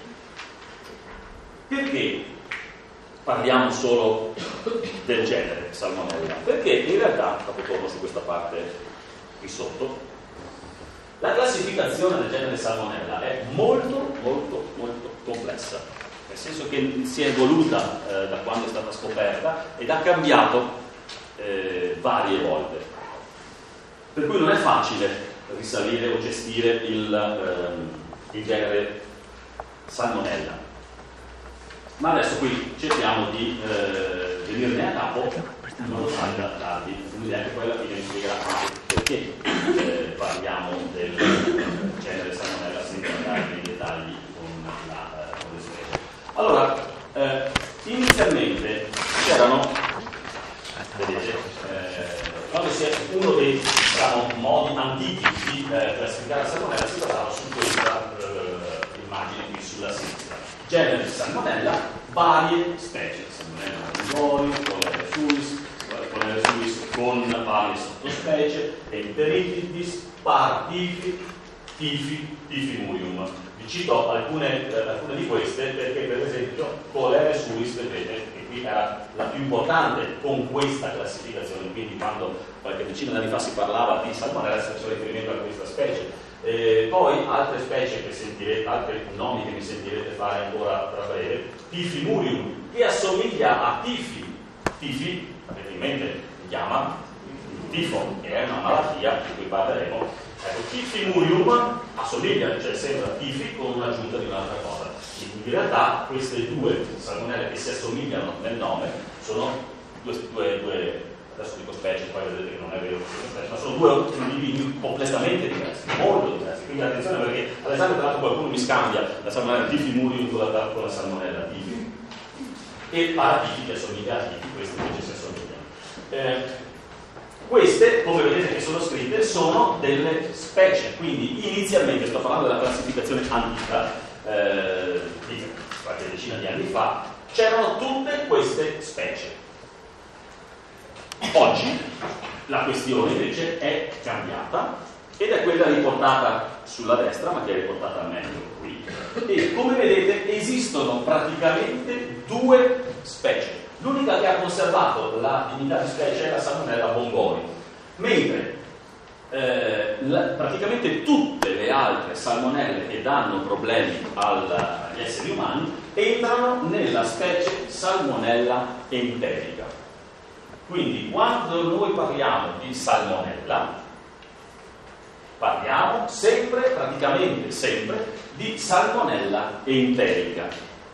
perché parliamo solo del genere Salmonella? Perché in realtà, dopo torno su questa parte qui sotto, La classificazione del genere Salmonella è molto, molto, molto complessa, nel senso che si è evoluta eh, da quando è stata scoperta ed ha cambiato eh, varie volte. Per cui non è facile risalire o gestire il, ehm, il genere Salmonella. Ma adesso qui cerchiamo di eh, venirne a capo in modo tale da darvi un'idea che poi alla fine mi spiegherà anche perché eh, parliamo del genere Salmonella senza andare nei dettagli con, la, con le specie. Allora, eh, inizialmente c'erano, vedete, eh, quando si è uno dei diciamo, modi antichi di eh, classificare la Salmonella si basava su questa eh, immagine qui sulla sinistra. Genere Salmonella, varie specie, Salmonella mongoli, Coleus suis, Coleus suis con varie sottospecie, Enteritidis, Partifi, Tifi, Tifimurium. Vi cito alcune, eh, alcune di queste perché per esempio Coleus suis, vedete, che qui era la più importante con questa classificazione, quindi quando qualche decina d'anni fa si parlava di Salmonella si faceva riferimento a questa specie. Eh, poi altre specie che sentirete, altri nomi che mi sentirete fare ancora tra breve, Tifimurium, che assomiglia a Tifi. Tifi, avete in mente, si chiama tifo, che è una malattia di cui parleremo. Ecco, Tifimurium assomiglia, cioè sembra Tifi con un'aggiunta di un'altra cosa. In realtà queste due salmonelle che si assomigliano nel nome sono due, due, due adesso dico specie, poi vedete che non è vero, ma sono due individui completamente diversi, molto diversi. Quindi attenzione perché ad esempio tra l'altro qualcuno mi scambia la salmonella Tifimurium con la, con la salmonella Tifi e Paratifi che assomiglia a Tifi, queste invece si assomigliano. Eh, queste, come vedete che sono scritte, sono delle specie, quindi inizialmente sto parlando della classificazione antica eh, di qualche decina di anni fa, c'erano tutte queste specie. Oggi la questione invece è cambiata ed è quella riportata sulla destra, ma che è riportata meglio qui. E come vedete esistono praticamente due specie. L'unica che ha conservato la dignità di specie è la Salmonella mongoli, mentre eh, la, praticamente tutte le altre salmonelle che danno problemi al, agli esseri umani entrano nella specie Salmonella enterica. Quindi quando noi parliamo di salmonella parliamo sempre, praticamente sempre, di salmonella enterica.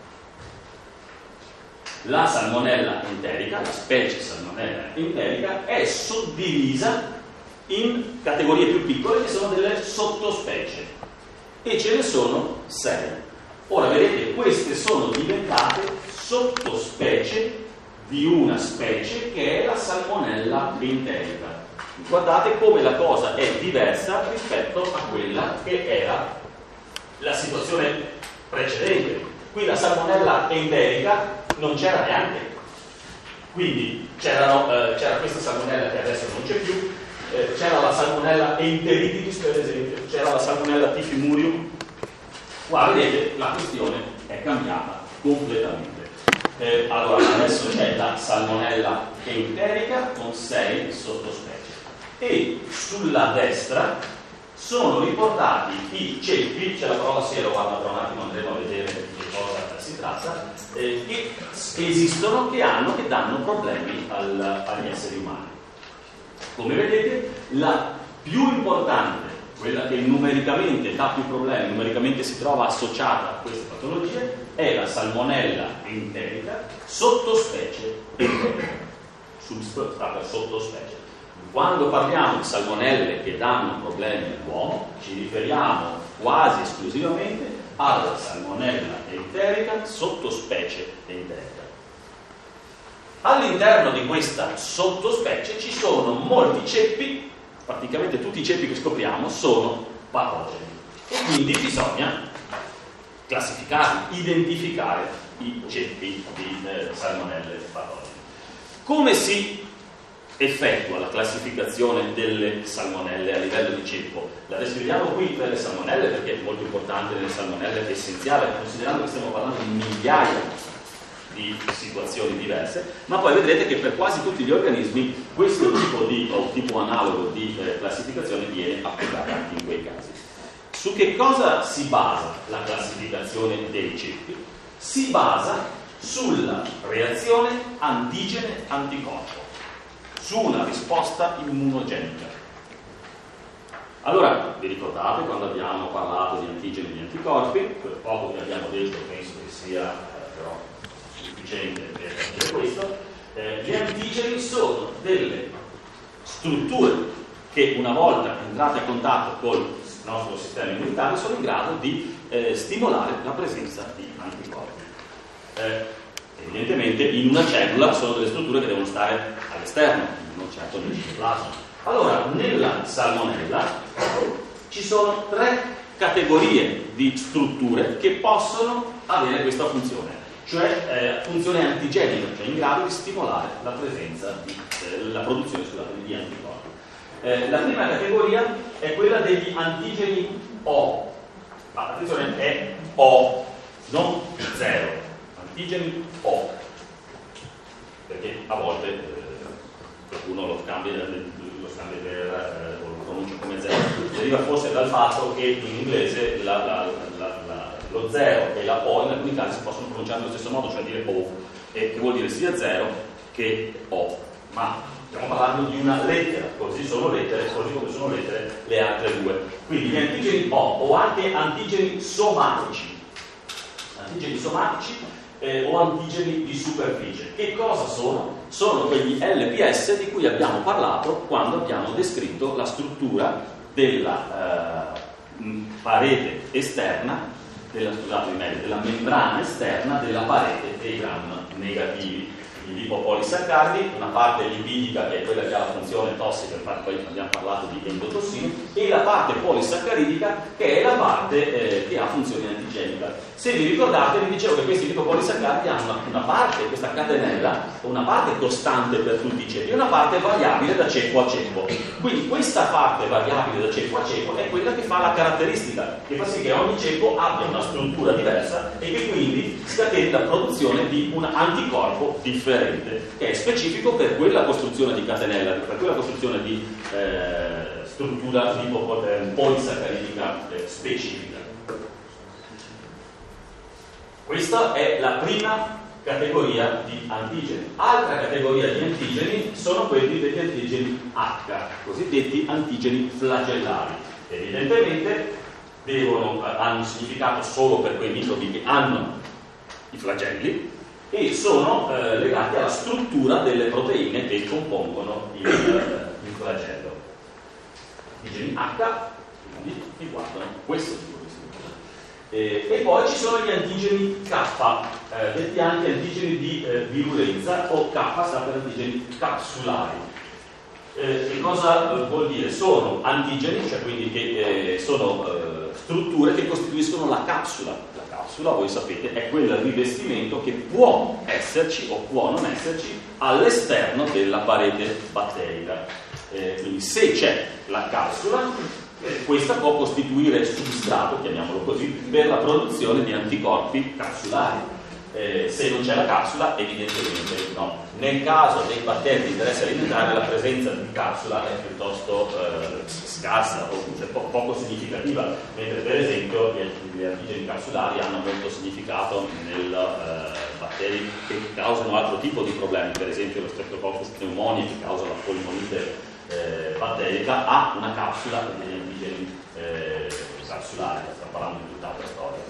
La salmonella enterica, la specie salmonella enterica, è suddivisa in categorie più piccole che sono delle sottospecie e ce ne sono sei. Ora vedete, queste sono diventate sottospecie di una specie che è la salmonella enterica. Guardate come la cosa è diversa rispetto a quella che era la situazione precedente. Qui la salmonella enterica non c'era neanche. Quindi c'erano, eh, c'era questa salmonella che adesso non c'è più, eh, c'era la salmonella enteritidis per esempio, c'era la salmonella Tifimurium. Qua vedete la questione è cambiata completamente. Eh, allora adesso c'è la salmonella enterica con sei sottospecie e sulla destra sono riportati i ceppi, c'è la parola siero, guarda tra un attimo andremo a vedere di che cosa si tratta, eh, che esistono, che hanno, che danno problemi al, agli esseri umani. Come vedete la più importante, quella che numericamente dà più problemi, numericamente si trova associata a queste patologie, è la salmonella enterica, sottospecie enterica. Subsp sta per sottospecie. Quando parliamo di salmonelle che danno problemi all'uomo, ci riferiamo quasi esclusivamente alla salmonella enterica, sottospecie enterica. All'interno di questa sottospecie ci sono molti ceppi, praticamente tutti i ceppi che scopriamo sono patogeni e quindi bisogna classificare, identificare i ceppi di eh, salmonelle patogene. Come si effettua la classificazione delle salmonelle a livello di ceppo? La descriviamo qui per le salmonelle perché è molto importante nelle salmonelle, è essenziale, considerando che stiamo parlando di migliaia di situazioni diverse, ma poi vedrete che per quasi tutti gli organismi questo tipo di, o tipo analogo di eh, classificazione viene applicata anche in quei casi. Su che cosa si basa la classificazione dei ceppi? Si basa sulla reazione antigene-anticorpo, su una risposta immunogenica. Allora, vi ricordate quando abbiamo parlato di antigeni e di anticorpi? Quel poco che abbiamo detto penso che sia eh, però sufficiente per capire questo. Eh, gli antigeni sono delle strutture che una volta entrate a contatto col nostro sistema immunitario sono in grado di eh, stimolare la presenza di anticorpi. Eh, evidentemente in una cellula sono delle strutture che devono stare all'esterno, non certo nel citoplasma. Allora, nella salmonella ci sono tre categorie di strutture che possono avere questa funzione, cioè eh, funzione antigenica, cioè in grado di stimolare la presenza di, eh, la produzione scusate, di anticorpi. Eh, la prima categoria è quella degli antigeni O. Ma attenzione, è O, non zero. Antigeni O. Perché a volte eh, qualcuno lo cambia, lo scambia per, eh, o lo pronuncia come zero. Deriva forse dal fatto che in inglese la, la, la, la, lo zero e la O in alcuni casi si possono pronunciare nello stesso modo, cioè dire O, e che vuol dire sia zero che O. Ma stiamo parlando di una lettera, così sono lettere, così come sono lettere le altre due. Quindi gli antigeni O o anche antigeni somatici, antigeni somatici eh, o antigeni di superficie. Che cosa sono? Sono quegli L P S di cui abbiamo parlato quando abbiamo descritto la struttura della eh, parete esterna, della, scusate, della membrana esterna della parete dei gram negativi. I lipopolisaccaridi, una parte lipidica che è quella che ha la funzione tossica, infatti poi abbiamo parlato di endotossine, e la parte polisaccharidica che è la parte eh, che ha funzione antigenica. Se vi ricordate, vi dicevo che questi lipopolisaccaridi hanno una, una parte, questa catenella, una parte costante per tutti i ceppi e una parte variabile da ceppo a ceppo. Quindi questa parte variabile da ceppo a ceppo è quella che fa la caratteristica, che fa sì che ogni ceppo abbia una struttura diversa e che quindi scateni la produzione di un anticorpo differente, che è specifico per quella costruzione di catenella, per quella costruzione di eh, struttura tipo eh, polisaccharidica eh, specifica. Questa è la prima categoria di antigeni. Altra categoria di antigeni sono quelli degli antigeni H, cosiddetti antigeni flagellari. Evidentemente devono, hanno un significato solo per quei microbi che hanno i flagelli e sono eh, legati alla struttura delle proteine che compongono il, il flagello. Antigeni H quindi riguardano questo tipo di struttura. Eh, e poi ci sono gli antigeni K, eh, detti anche antigeni di eh, virulenza, o K sta per antigeni capsulari. Eh, che cosa eh, vuol dire? Sono antigeni, cioè quindi che eh, sono eh, strutture che costituiscono la capsula. La capsula, voi sapete, è quel rivestimento che può esserci o può non esserci all'esterno della parete batterica. Eh, quindi se c'è la capsula, eh, questa può costituire substrato, chiamiamolo così, per la produzione di anticorpi capsulari. Eh, se non c'è la capsula, evidentemente no. Nel caso dei batteri di interesse alimentare la presenza di capsula è piuttosto eh, scarsa o cioè, po- poco significativa, mentre per esempio gli, gli antigeni capsulari hanno molto significato nel eh, batteri che causano altro tipo di problemi, per esempio lo Streptococcus pneumoniae che causa la polmonite eh, batterica ha una capsula e degli antigeni eh, capsulari, stiamo parlando di tutt'altra storia.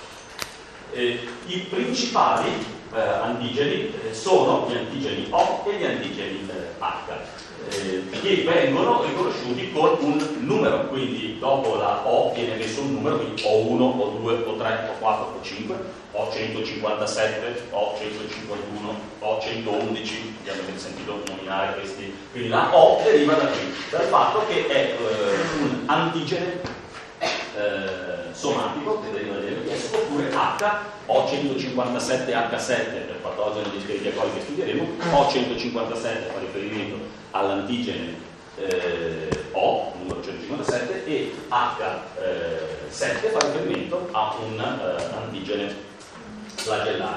Eh, I principali eh, antigeni eh, sono gli antigeni O e gli antigeni eh, H, eh, che vengono riconosciuti con un numero, quindi dopo la O viene messo un numero, quindi O uno, O due, O tre, O quattro, O cinque, O centocinquantasette, O centocinquantuno, O centoundici, abbiamo sentito nominare questi, quindi la O deriva da qui, dal fatto che è eh, un antigene Eh, somatico che deriva dall'L P S, oppure H, O centocinquantasette H sette per patogeno di Escherichia coli che studieremo, O centocinquantasette fa riferimento all'antigene eh, O, numero centocinquantasette, e H sette fa riferimento a un eh, antigene flagellare.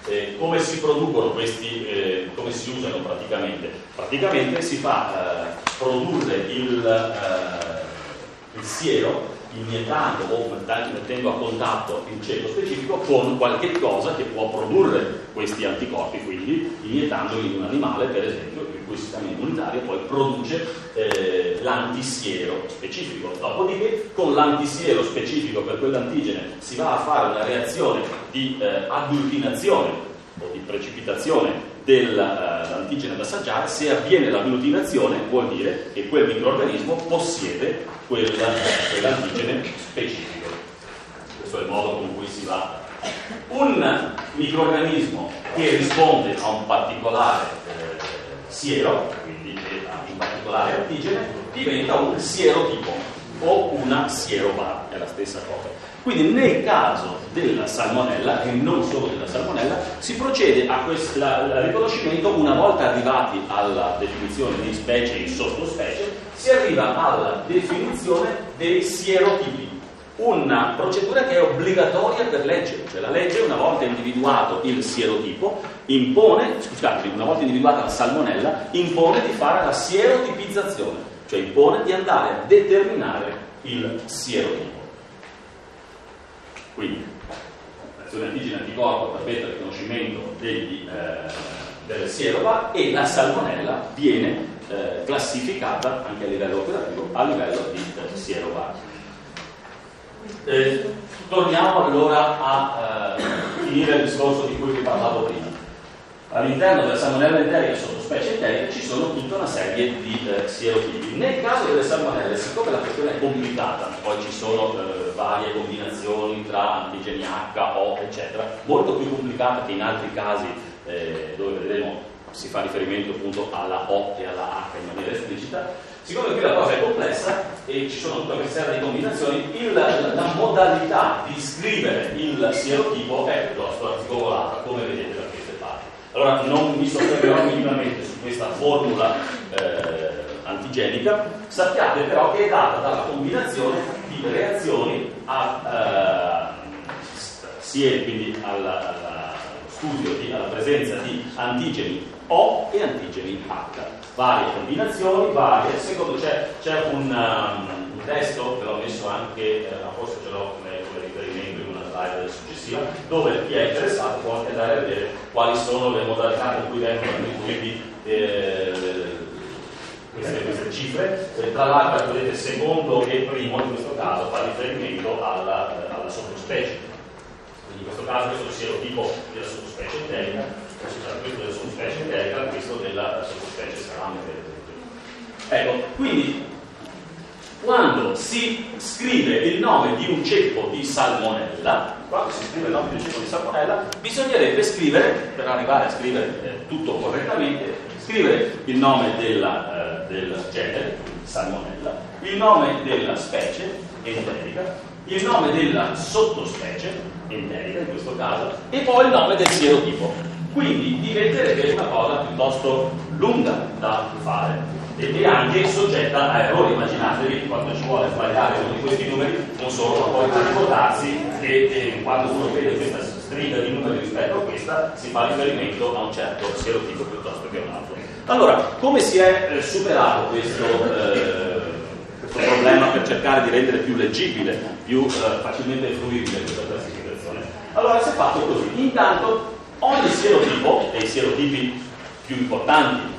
Eh, come si producono questi, eh, come si usano praticamente? Praticamente si fa eh, produrre il, eh, il siero iniettando o mettendo a contatto il ceto specifico con qualche cosa che può produrre questi anticorpi, quindi iniettandoli in un animale, per esempio, il cui sistema immunitario poi produce eh, l'antisiero specifico. Dopodiché, con l'antisiero specifico per quell'antigene si va a fare una reazione di eh, agglutinazione o di precipitazione dell'antigene da assaggiare. Se avviene l'agglutinazione vuol dire che quel microrganismo possiede quel, quell'antigene specifico. Questo è il modo con cui si va. Un microrganismo che risponde a un particolare eh, siero, quindi a un particolare antigene, diventa un sierotipo o una sierobar, è la stessa cosa. Quindi nel caso della salmonella, e non solo della salmonella, si procede a questo al riconoscimento una volta arrivati alla definizione di specie e sottospecie, si arriva alla definizione dei sierotipi, una procedura che è obbligatoria per legge, cioè la legge, una volta individuato il sierotipo, impone, scusate, una volta individuata la salmonella, impone di fare la sierotipizzazione, cioè impone di andare a determinare il sierotipo. Quindi, l'azione antigene-anticorpo permette il riconoscimento degli, eh, delle sierobar, e la salmonella viene eh, classificata anche a livello operativo a livello di eh, sierobar. Eh, torniamo allora a eh, finire il discorso di cui vi parlavo prima. All'interno della salmonella enterica e sottospecie enterica ci sono tutta una serie di eh, sierotipi. Nel caso delle salmonelle, siccome la questione è complicata, poi ci sono eh, varie combinazioni tra antigeni H, O, eccetera, molto più complicata che in altri casi eh, dove vedremo si fa riferimento appunto alla O e alla H in maniera esplicita. Siccome qui la cosa è complessa e ci sono tutta una serie di combinazioni, il, la modalità di scrivere il sierotipo è piuttosto articolata, come vedete da queste parti. Allora non mi soffermerò minimamente su questa formula eh, antigenica, sappiate però che è data dalla combinazione di reazioni a eh, siere, quindi alla, alla studio di, alla presenza di antigeni O e antigeni H. Varie combinazioni, varie, secondo c'è, c'è un, um, un testo che l'ho messo anche, eh, forse ce l'ho come, come riferimento in una slide successiva, dove chi è interessato può anche andare a vedere quali sono le modalità con cui vengono attribuiti eh, queste, queste cifre. Eh, tra l'altro vedete secondo e primo in questo caso fa riferimento alla, alla sottospecie. Quindi in questo caso questo è il sierotipo della sottospecie enterica, questo della sottospecie enterica, questo della sottospecie salame, per esempio. Ecco, quindi quando si scrive il nome di un ceppo di salmonella, quando si scrive il nome di un ceppo di salmonella, bisognerebbe scrivere, per arrivare a scrivere eh, tutto correttamente, scrivere il nome della, eh, del genere, salmonella, il nome della specie enterica, il nome della sottospecie enterica in questo caso, e poi il nome del sierotipo. Quindi diventerebbe una cosa piuttosto lunga da fare e anche soggetta a errori. Immaginatevi quando ci vuole sbagliare uno di questi numeri, non solo, ma poi ricordarsi che eh, quando uno vede questa stringa di numeri rispetto a questa si fa riferimento a un certo sierotipo piuttosto che a un altro. Allora, come si è eh, superato questo, eh, questo problema per cercare di rendere più leggibile, più eh, facilmente fruibile questa classificazione? Allora si è fatto così. Intanto ogni sierotipo, dei sierotipi più importanti,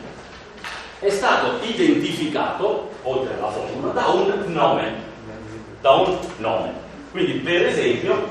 è stato identificato, oltre alla formula, da un nome. Da un nome. Quindi, per esempio,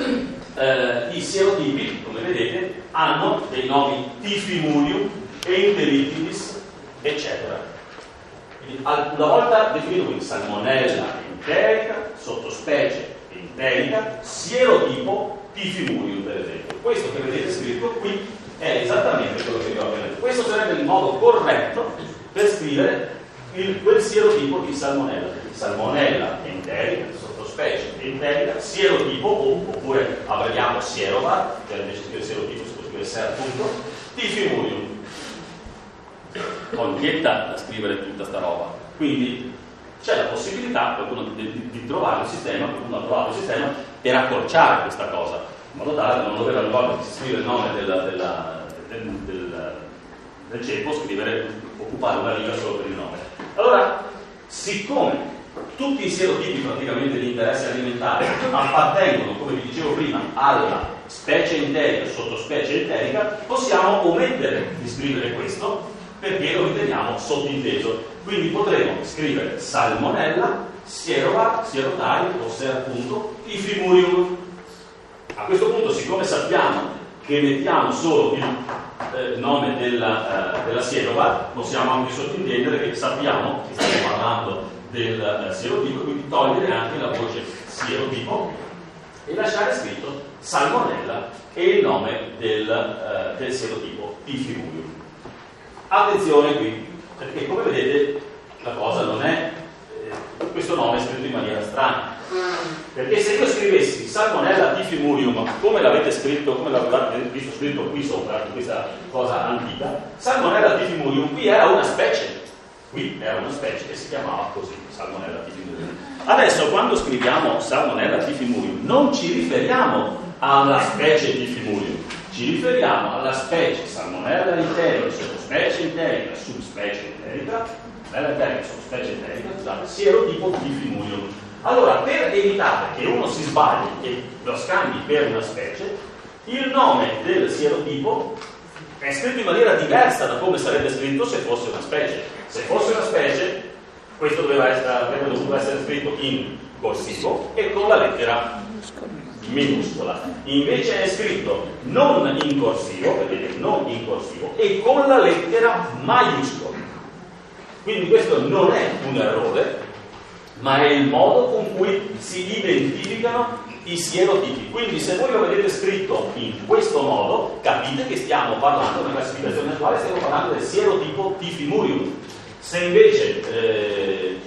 eh, i sierotipi, come vedete, hanno dei nomi tifimurium, enteritidis, eccetera. Quindi, una volta definito quindi salmonella enterica, sottospecie enterica, sierotipo tifimurium, per esempio. Questo che vedete scritto qui è esattamente quello che vi ho appena detto. Questo sarebbe il modo corretto per scrivere il, quel sierotipo di salmonella. Salmonella enterica, sottospecie enterica, sierotipo, oppure abbreviamo sierobar, cioè invece di scrivere sierotipo si può scrivere ser appunto, tifimurium. Con vieta da scrivere tutta sta roba. Quindi c'è la possibilità qualcuno di, di, di trovare un sistema, qualcuno ha trovato un sistema per accorciare questa cosa. in modo tale da non dover ogni volta che si scrive il nome della, della, del, del, del ceppo scrivere, occupare una riga solo per il nome. Allora, siccome tutti i sierotipi praticamente di interesse alimentare appartengono, come vi dicevo prima, alla specie enterica, sottospecie enterica, possiamo omettere di scrivere questo perché lo riteniamo sottinteso. Quindi potremo scrivere Salmonella, Sierovar, Sierotai o se appunto Tifimurium. A questo punto, siccome sappiamo che mettiamo solo il eh, nome della, eh, della Sierovar, possiamo anche sottintendere che sappiamo che stiamo parlando del eh, sierotipo, quindi togliere anche la voce sierotipo e lasciare scritto Salmonella e il nome del, eh, del sierotipo Tifimurium. Attenzione qui, perché come vedete la cosa non è eh, questo nome è scritto in maniera strana, perché se io scrivessi Salmonella Tifimurium come l'avete scritto, come l'avete visto scritto qui sopra, in questa cosa antica, Salmonella Tifimurium qui era una specie, qui era una specie che si chiamava così, Salmonella Tifimurium. Adesso quando scriviamo Salmonella Tifimurium non ci riferiamo alla specie Tifimurium, ci riferiamo alla specie Salmonella enterica, sottospecie enterica, subspecie enterica, Salmonella enterica, sottospecie enterica, scusate, sierotipo Tifimurium. Allora, per evitare che uno si sbagli e lo scambi per una specie, il nome del sierotipo è scritto in maniera diversa da come sarebbe scritto se fosse una specie. Se fosse una specie, questo doveva essere, avrebbe dovuto essere scritto in corsivo e con la lettera minuscola. Invece è scritto non in corsivo, vedete, non in corsivo, e con la lettera maiuscola. Quindi questo non è un errore, ma è il modo con cui si identificano i sierotipi. Quindi se voi lo vedete scritto in questo modo, capite che stiamo parlando, nella classificazione attuale stiamo parlando del sierotipo Tifimurium. Se invece eh,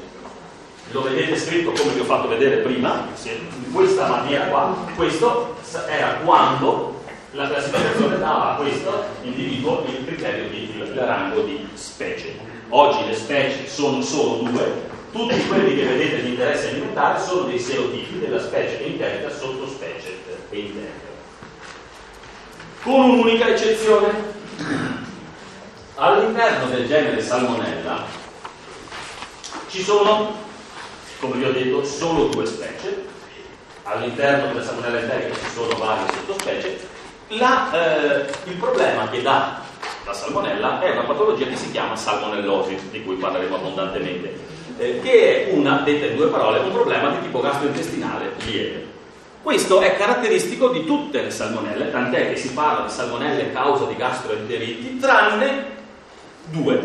lo vedete scritto come vi ho fatto vedere prima, in questa maniera qua, questo era quando la classificazione dava a questo individuo il criterio di il rango di specie. Oggi le specie sono solo due, tutti quelli che vedete di interesse alimentare sono dei sierotipi della specie enterica, sottospecie enterica. Con un'unica eccezione. All'interno del genere Salmonella ci sono, come vi ho detto, solo due specie. All'interno della Salmonella enterica ci sono varie sottospecie. La, eh, il problema che dà la Salmonella è una patologia che si chiama salmonellosi, di cui parleremo abbondantemente, eh, che è una, dette in due parole, un problema di tipo gastrointestinale lieve. Questo è caratteristico di tutte le salmonelle, tant'è che si parla di salmonelle causa di gastroenteriti, tranne due,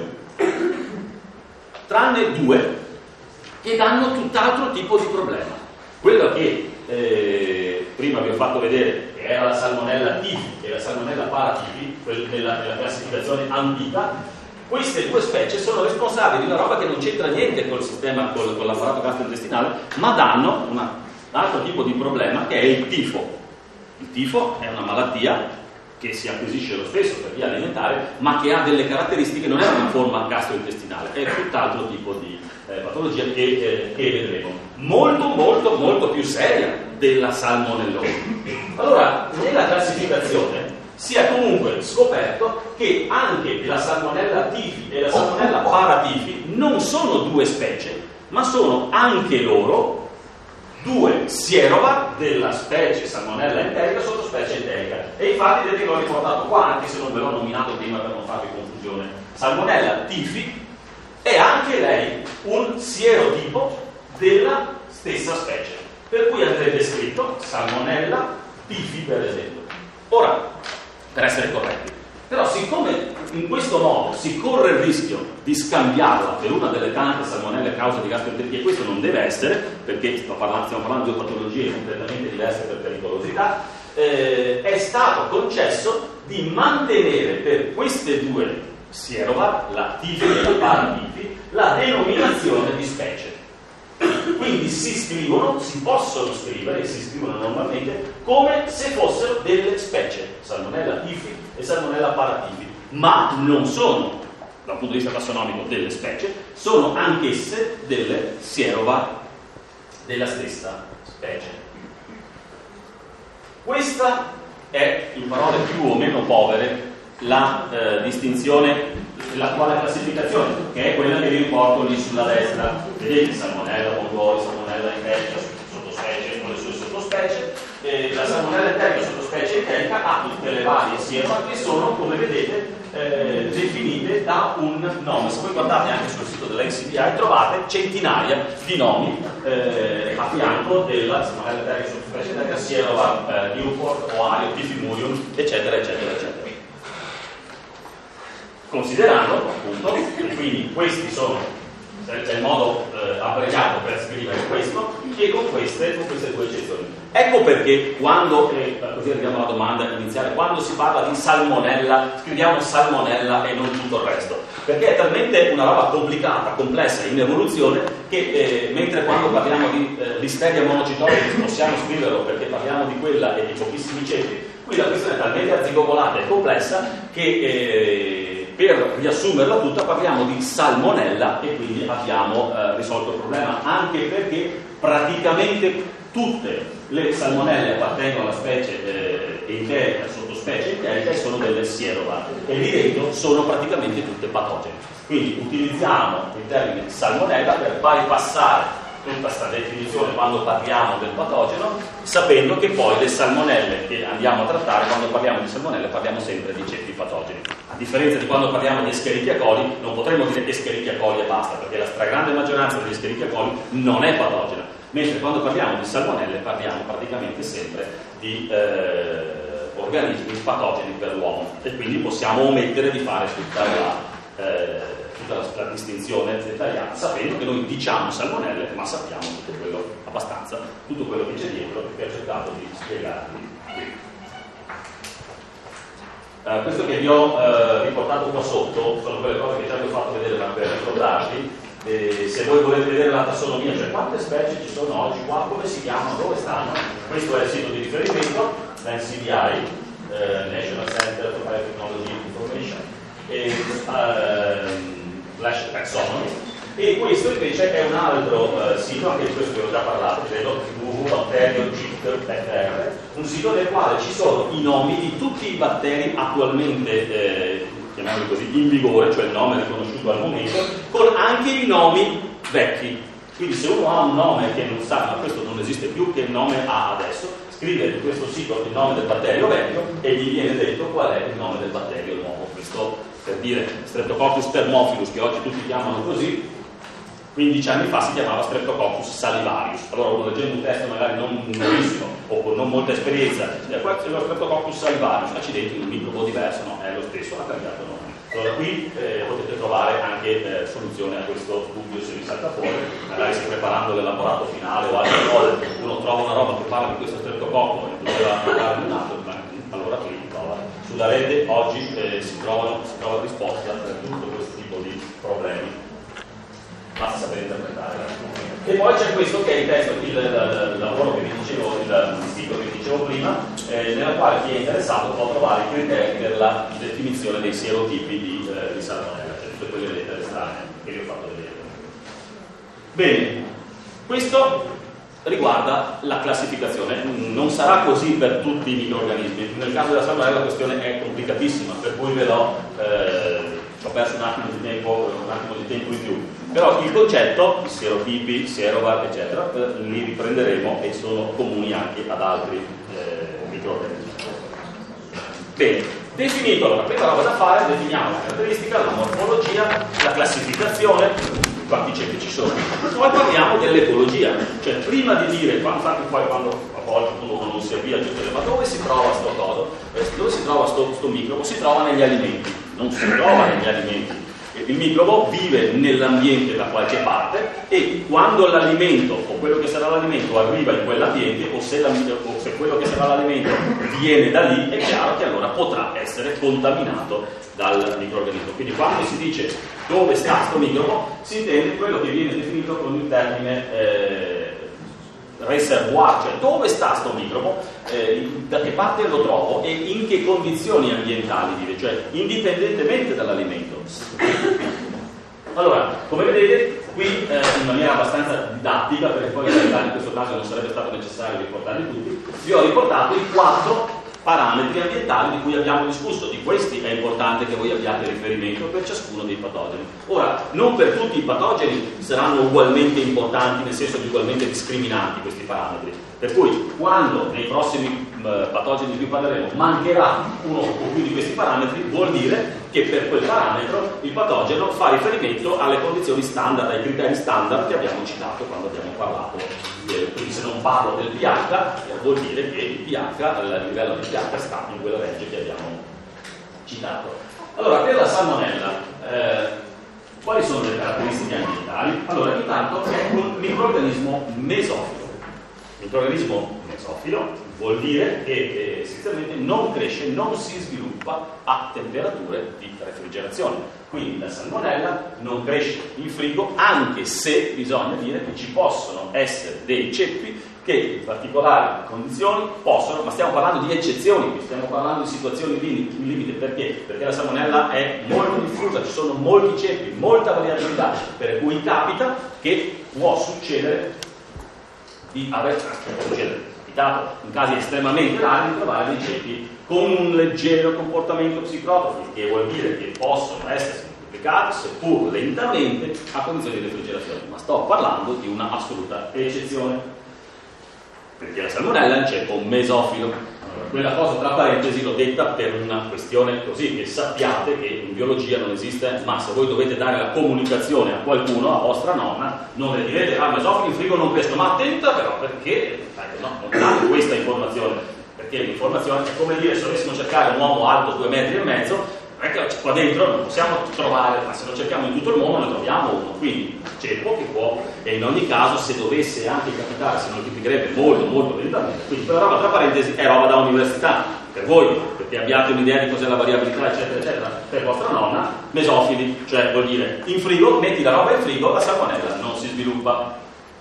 tranne due che danno tutt'altro tipo di problema. Quello che eh, prima vi ho fatto vedere, che era la salmonella tifi e la salmonella paratifi, nella, nella classificazione antica, queste due specie sono responsabili di una roba che non c'entra niente col sistema, col, con l'apparato gastrointestinale, ma danno una, un altro tipo di problema che è il tifo. Il tifo è una malattia che si acquisisce lo stesso per via alimentare, ma che ha delle caratteristiche, non è una forma gastrointestinale, è tutt'altro tipo di eh, patologia che, eh, che vedremo. Molto, molto, molto più seria della salmonellosi. Allora, nella classificazione si è comunque scoperto che anche la salmonella tifi e la salmonella paratifi non sono due specie, ma sono anche loro due sierovar della specie salmonella enterica, sottospecie enterica. E infatti vedete che l'ho riportato qua, anche se non ve l'ho nominato prima per non farvi confusione. Salmonella tifi è anche lei un sierotipo della stessa specie, per cui andrebbe scritto salmonella tifi, per esempio. Ora, per essere corretti, però siccome in questo modo si corre il rischio di scambiarla per una delle tante salmonelle a causa di gastroenteriti, e questo non deve essere, perché stiamo parlando, stiamo parlando di due patologie completamente diverse per pericolosità, eh, è stato concesso di mantenere per queste due sierovar, la tifi e la paratifi, la denominazione di specie. Quindi si scrivono, si possono scrivere e si scrivono normalmente come se fossero delle specie, salmonella tifi e salmonella paratifi, ma non sono, dal punto di vista tassonomico, delle specie, sono anch'esse delle sierovar della stessa specie. Questa è, in parole più o meno povere, la eh, distinzione, l'attuale classificazione, che è quella che vi riporto lì sulla destra. Vedete, salmonella, mongoli, salmonella enterica, sottospecie con le sue sottospecie. Eh, la salmonella enterica, sottospecie enterica, ha tutte le varie siero che sono, come vedete, eh, definite da un nome. Se voi guardate anche sul sito dell'N C D I trovate centinaia di nomi eh, a fianco della salmonella enterica, sottospecie enterica, Sierova, eh, Newport, Ohio, Diffimurium, eccetera, eccetera, eccetera. Considerando appunto che quindi questi sono, c'è il modo eh, abbreviato per scrivere questo, e con queste, con queste due eccezioni. Ecco perché quando, eh, così arriviamo alla domanda iniziale, quando si parla di salmonella, scriviamo salmonella e non tutto il resto, perché è talmente una roba complicata, complessa, in evoluzione, che eh, mentre quando parliamo di eh, listeria monocitoide possiamo scriverlo perché parliamo di quella e di pochissimi ceppi, qui la questione è talmente arzigogolata e complessa che eh, per riassumerla tutta parliamo di salmonella e quindi abbiamo eh, risolto il problema, anche perché praticamente tutte le salmonelle appartengono alla specie eh, enterica, sottospecie enterica, e sono delle Sierova, e lì dentro sono praticamente tutte patogene. Quindi utilizziamo il termine salmonella per bypassare tutta questa definizione quando parliamo del patogeno, sapendo che poi le salmonelle che andiamo a trattare, quando parliamo di salmonelle parliamo sempre di ceppi patogeni. A differenza di quando parliamo di Escherichia coli, non potremmo dire Escherichia coli e basta, perché la stragrande maggioranza degli Escherichia coli non è patogena, mentre quando parliamo di salmonelle parliamo praticamente sempre di eh, organismi patogeni per l'uomo, e quindi possiamo omettere di fare tutta la eh, tutta la, la distinzione dettagliata, sapendo che noi diciamo salmonelle, ma sappiamo tutto quello, abbastanza, tutto quello che c'è dietro, che ho cercato di spiegarvi. Uh, questo che vi ho uh, riportato qua sotto sono quelle cose che già vi ho fatto vedere, ma per ricordarvi, eh, se voi volete vedere la tassonomia, cioè quante specie ci sono oggi qua, come si chiamano, dove stanno, questo è il sito di riferimento, l'N C D I, uh, National Center for Biotechnology Information, e uh, Flash Taxonomy, e questo invece è un altro uh, sito, anche di questo vi ho già parlato, credo, www.bacteriogit.fr, un sito nel quale ci sono i nomi di tutti i batteri attualmente eh, chiamiamoli così, in vigore, cioè il nome riconosciuto al momento, con anche i nomi vecchi. Quindi se uno ha un nome che non sa, ma questo non esiste più, che nome ha adesso, scrive in questo sito il nome del batterio vecchio e gli viene detto qual è il nome del batterio nuovo. Questo per dire Streptococcus thermophilus, che oggi tutti chiamano così, quindici anni fa si chiamava Streptococcus salivarius. Allora uno leggendo un testo magari non nuovissimo o con non molta esperienza dice questo è lo Streptococcus salivarius, accidenti, un microbo diverso, no, è lo stesso, ha cambiato nome. Allora qui eh, potete trovare anche eh, soluzione a questo dubbio se vi salta fuori, magari se preparando l'elaborato finale o altre cose uno trova una roba che parla di questo streptococco e doveva parlare di un altro, allora qui trova. Sulla rete oggi eh, si, trovano, si trova risposta per tutto questo tipo di problemi. Basta sapere interpretare. E poi c'è questo che è il testo, il, il, il lavoro che vi dicevo, il sito che vi dicevo prima, eh, nella quale chi è interessato può trovare i criteri per la definizione dei serotipi di, eh, di salmonella, cioè tutte quelle lettere strane che vi ho fatto vedere. Bene, questo riguarda la classificazione. Non sarà così per tutti i microrganismi. Nel caso della salmonella la questione è complicatissima, per cui ve l'ho eh, ho perso un attimo di tempo, un attimo di tempo in più. Però il concetto, i serotipi, Sierovar, eccetera, li riprenderemo e sono comuni anche ad altri eh, microorganismi. Bene, definito allora, prima roba da fare, definiamo la caratteristica, la morfologia, la classificazione, quanti ceppi ci sono. Poi parliamo dell'ecologia, cioè prima di dire, infatti poi quando a volte uno non si avvia, cioè, ma dove si trova sto coso? Dove si trova sto, sto microbo? Si trova negli alimenti, non si trova negli alimenti. Il microbo vive nell'ambiente da qualche parte e quando l'alimento o quello che sarà l'alimento arriva in quell'ambiente o se, o se quello che sarà l'alimento viene da lì, è chiaro che allora potrà essere contaminato dal microorganismo. Quindi quando si dice dove sta questo microbo si intende quello che viene definito con il termine eh, reservoir, cioè dove sta questo microbo, eh, da che parte lo trovo e in che condizioni ambientali vive, cioè indipendentemente dall'alimento. Allora, come vedete, Qui eh, in maniera abbastanza didattica, perché poi in realtà in questo caso non sarebbe stato necessario riportarli tutti, vi ho riportato i quattro parametri ambientali di cui abbiamo discusso. Di questi è importante che voi abbiate riferimento per ciascuno dei patogeni. Ora, non per tutti i patogeni saranno ugualmente importanti, nel senso di ugualmente discriminanti questi parametri, per cui quando nei prossimi eh, patogeni di cui parleremo mancherà uno o più di questi parametri, vuol dire che per quel parametro il patogeno fa riferimento alle condizioni standard, ai criteri standard che abbiamo citato quando abbiamo parlato. Eh, quindi se non parlo del pH, eh, vuol dire che il pH, il livello di pH sta in quella range che abbiamo citato. Allora, per la salmonella, eh, quali sono le caratteristiche ambientali? Allora, intanto è un microorganismo mesofilo. Microorganismo mesofilo vuol dire che eh, essenzialmente non cresce, non si sviluppa a temperature di refrigerazione. Quindi la salmonella non cresce in frigo, anche se bisogna dire che ci possono essere dei ceppi che in particolari condizioni possono, ma stiamo parlando di eccezioni, stiamo parlando di situazioni limite. Perché? Perché la salmonella è molto diffusa, ci sono molti ceppi, molta variabilità, per cui capita che può succedere di aver succedere, in casi estremamente rari, di trovare dei ceppi con un leggero comportamento psicotrofico, che vuol dire che possono essere moltiplicati, seppur lentamente, a condizioni di refrigerazione. Ma sto parlando di una assoluta eccezione, perché la salmonella è un ceppo mesofilo. Quella cosa tra parentesi l'ho detta per una questione così, che sappiate che in biologia non esiste, ma se voi dovete dare la comunicazione a qualcuno, a vostra nonna, non le direte ah, mesofili in frigo non crescono, ma attenta però, perché eh, no, non date questa informazione, perché l'informazione è come dire se dovessimo cercare un uomo alto due metri e mezzo, non è che qua dentro non possiamo trovare, ma se lo cerchiamo in tutto il mondo ne troviamo uno, quindi ceppo che può, e in ogni caso se dovesse anche capitare si moltiplicherebbe molto molto lentamente. Quindi quella roba tra parentesi è roba da università per voi, perché abbiate un'idea di cos'è la variabilità eccetera eccetera. Per vostra nonna, mesofili, cioè vuol dire in frigo, metti la roba in frigo, la salmonella non si sviluppa.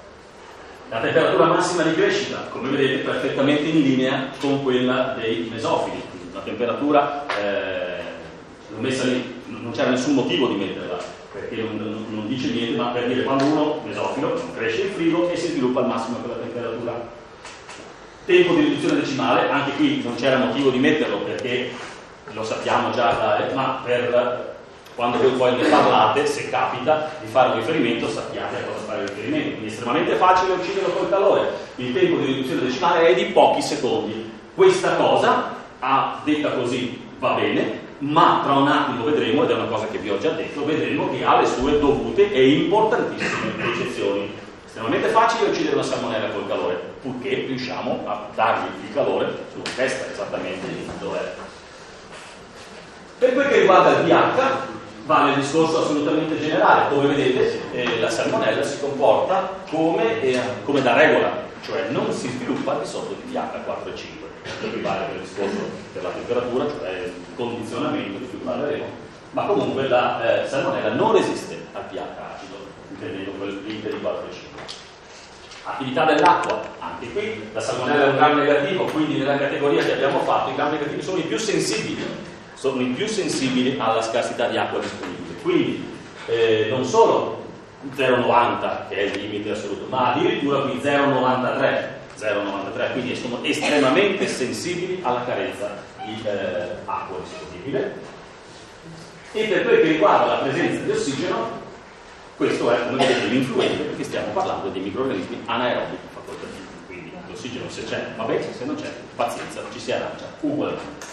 La temperatura massima di crescita, come vedete, è perfettamente in linea con quella dei mesofili, una temperatura eh, l'ho messa lì, non c'era nessun motivo di metterla, perché non, non, non dice niente, ma per dire quando uno mesofilo non cresce in frigo e si sviluppa al massimo a quella temperatura. Tempo di riduzione decimale, anche qui non c'era motivo di metterlo perché lo sappiamo già, da, ma per quando voi poi ne parlate, se capita di fare un riferimento, sappiate a cosa fare riferimento. Quindi è estremamente facile ucciderlo col calore. Il tempo di riduzione decimale è di pochi secondi. Questa cosa, a detta così, va bene, ma tra un attimo vedremo, ed è una cosa che vi ho già detto, vedremo che ha le sue dovute e importantissime eccezioni. Estremamente facile uccidere una salmonella col calore, purché riusciamo a dargli il calore sulla testa, esattamente dov'è. Per quel che riguarda il pH, vale il discorso assolutamente generale. Come vedete, eh, la salmonella si comporta come, eh, come da regola, cioè non si sviluppa al di sotto di pH quattro e cinque. Questo vale per il discorso per la temperatura, cioè il condizionamento di cui parleremo, ma comunque la eh, salmonella non resiste al pH acido, intendendo quel limite di quattro e cinque. Attività dell'acqua, anche qui la salmonella è un gram negativo, quindi nella categoria che abbiamo fatto i gram negativi sono i più sensibili, sono i più sensibili alla scarsità di acqua disponibile. Quindi eh, non solo zero virgola novanta, che è il limite assoluto, ma addirittura qui zero virgola novantatré, zero virgola novantatré, quindi sono estremamente sensibili alla carenza di eh, acqua disponibile. E per quel che riguarda la presenza di ossigeno, questo è, come vedete, l'influente, perché stiamo parlando di microrganismi anaerobi facoltativi, quindi l'ossigeno se c'è va bene, se non c'è pazienza, ci si arrangia ugualmente.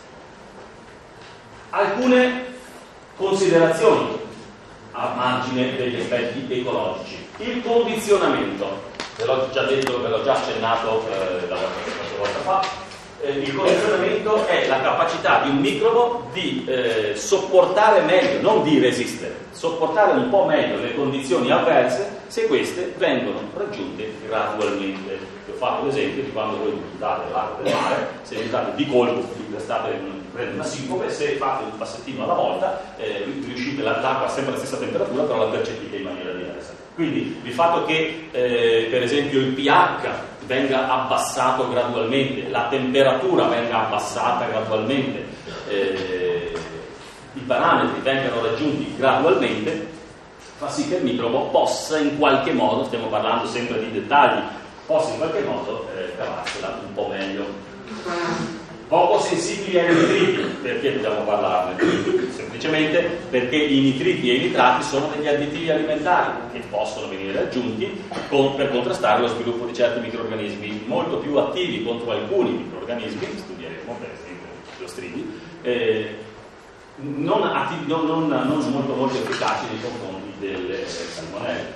Alcune considerazioni a margine degli aspetti ecologici. Il condizionamento, ve l'ho già detto, ve l'ho già accennato eh, la volta fa. Eh, il condizionamento è la capacità di un microbo di eh, sopportare meglio, non di resistere, sopportare un po' meglio le condizioni avverse se queste vengono raggiunte gradualmente. Vi ho fatto l'esempio di quando voi buttate l'acqua del mare, se buttate di colpo, state prendere una sincope, se fate un passettino alla volta eh, riuscite, l'acqua ha sempre la stessa temperatura, però la percepite in maniera diversa. Quindi il fatto che eh, per esempio il pH venga abbassato gradualmente, la temperatura venga abbassata gradualmente, eh, i parametri vengano raggiunti gradualmente, fa sì che il microbo possa in qualche modo, stiamo parlando sempre di dettagli, possa in qualche modo eh, cavarsela un po' meglio. Poco sensibili ai nitriti, perché dobbiamo parlarne? Semplicemente perché i nitriti e i nitrati sono degli additivi alimentari che possono venire aggiunti con, per contrastare lo sviluppo di certi microrganismi molto più attivi contro alcuni microrganismi, studieremo per esempio i clostridi, eh, non, attivi, non, non, non molto, molto efficaci nei confronti delle salmonelle.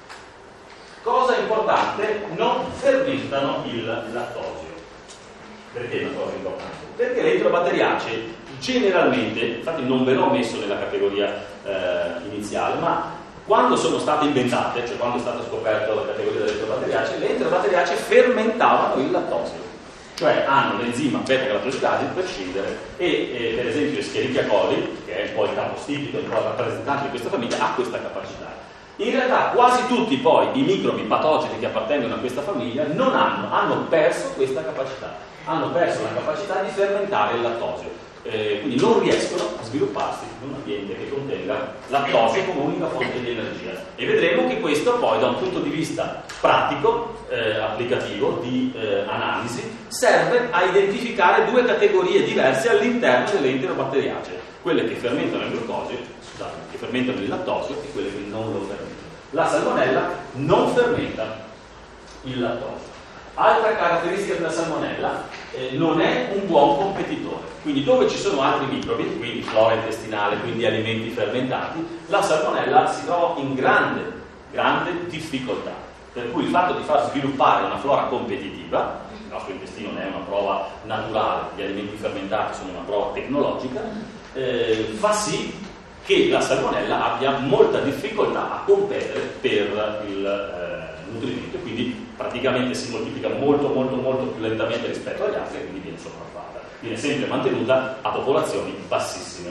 Cosa importante, non fermentano il lattosio. Perché è una cosa importante? Perché le enterobatteriacee generalmente, infatti non ve l'ho messo nella categoria eh, iniziale, ma quando sono state inventate, cioè quando è stata scoperta la categoria delle enterobatteriacee, le enterobatteriacee fermentavano il lattosio, cioè hanno l'enzima beta-galactosidasi per scindere e, e per esempio Escherichia coli, che è un po' il capostipico, un po' il rappresentante di questa famiglia, ha questa capacità. In realtà quasi tutti poi i microbi patogeni che appartengono a questa famiglia non hanno, hanno perso questa capacità. hanno perso la capacità di fermentare il lattosio, eh, quindi non riescono a svilupparsi in un ambiente che contenga lattosio come unica fonte di energia. E vedremo che questo poi da un punto di vista pratico, eh, applicativo, di eh, analisi, serve a identificare due categorie diverse all'interno delle enterobatteriacee, quelle che fermentano il glucosio, scusate, che fermentano il lattosio e quelle che non lo fermentano. La salmonella non fermenta il lattosio. Altra caratteristica della salmonella, eh, non è un buon competitore, quindi dove ci sono altri microbi, quindi flora intestinale, quindi alimenti fermentati, la salmonella si trova in grande, grande difficoltà, per cui il fatto di far sviluppare una flora competitiva, il nostro intestino non è una prova naturale, gli alimenti fermentati sono una prova tecnologica, eh, fa sì che la salmonella abbia molta difficoltà a competere per il eh, nutrimento, quindi praticamente si moltiplica molto molto molto più lentamente rispetto agli altri e quindi viene sopraffatta, viene sempre mantenuta a popolazioni bassissime,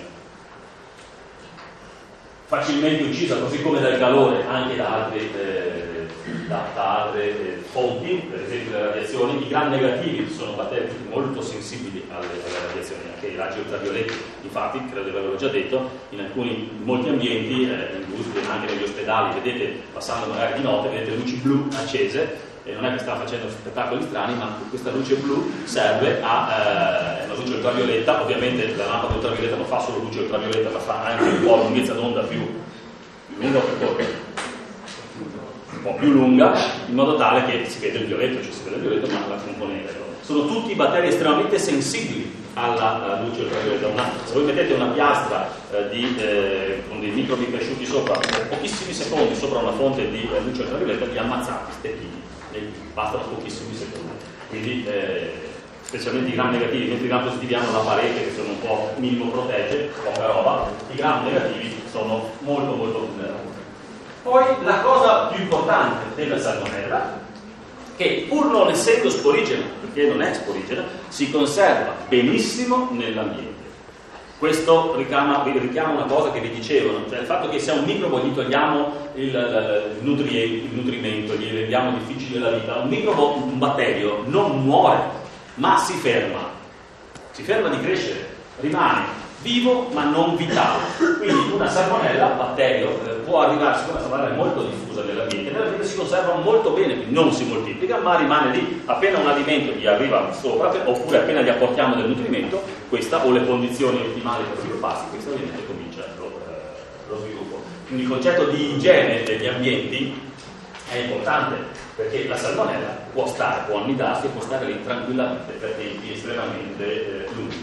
facilmente uccisa così come dal calore anche da altre, eh, da, da altre eh, fonti, per esempio le radiazioni. I gram negativi sono batteri molto sensibili alle, alle radiazioni, anche i raggi ultravioletti, infatti credo di averlo già detto, in alcuni in molti ambienti, eh, in anche negli ospedali, vedete passando magari di notte, vedete luci blu accese. E non è che sta facendo spettacoli strani, ma questa luce blu serve a eh, una luce ultravioletta. Ovviamente la lampada ultravioletta non fa solo luce ultravioletta, ma fa anche un po' lunghezza d'onda più, più lunga, un po' più lunga, in modo tale che si vede il violetto, cioè si vede il violetto, ma la componente. Sono tutti batteri estremamente sensibili alla, alla luce ultravioletta. Una, se voi mettete una piastra eh, di, eh, con dei microbi cresciuti sopra, per pochissimi secondi sopra una fonte di eh, luce ultravioletta, li ammazzate, steppini. Bastano pochissimi secondi, quindi eh, specialmente i gram negativi, mentre i gram positivi hanno la parete che sono un po' minimo protegge, poca roba, i gram negativi sono molto molto vulnerabili. Poi la cosa più importante della salmonella, che pur non essendo sporigena, perché non è sporigena, si conserva benissimo nell'ambiente. Questo richiama, richiama una cosa che vi dicevano, cioè il fatto che se a un microbo gli togliamo il, il, nutri, il nutrimento, gli rendiamo difficile la vita, un microbo, un batterio non muore, ma si ferma, si ferma di crescere, rimane vivo ma non vitale. Quindi una salmonella, batterio, eh, può arrivare, siccome la salmonella è molto diffusa nell'ambiente, nell'ambiente si conserva molto bene, quindi non si moltiplica, ma rimane lì. Appena un alimento gli arriva sopra, oppure appena gli apportiamo del nutrimento, questa o le condizioni ottimali per svilupparsi, questo ovviamente comincia lo, eh, lo sviluppo. Quindi il concetto di igiene degli ambienti è importante, perché la salmonella può stare, può annidarsi e può stare lì tranquillamente per tempi estremamente eh, lunghi.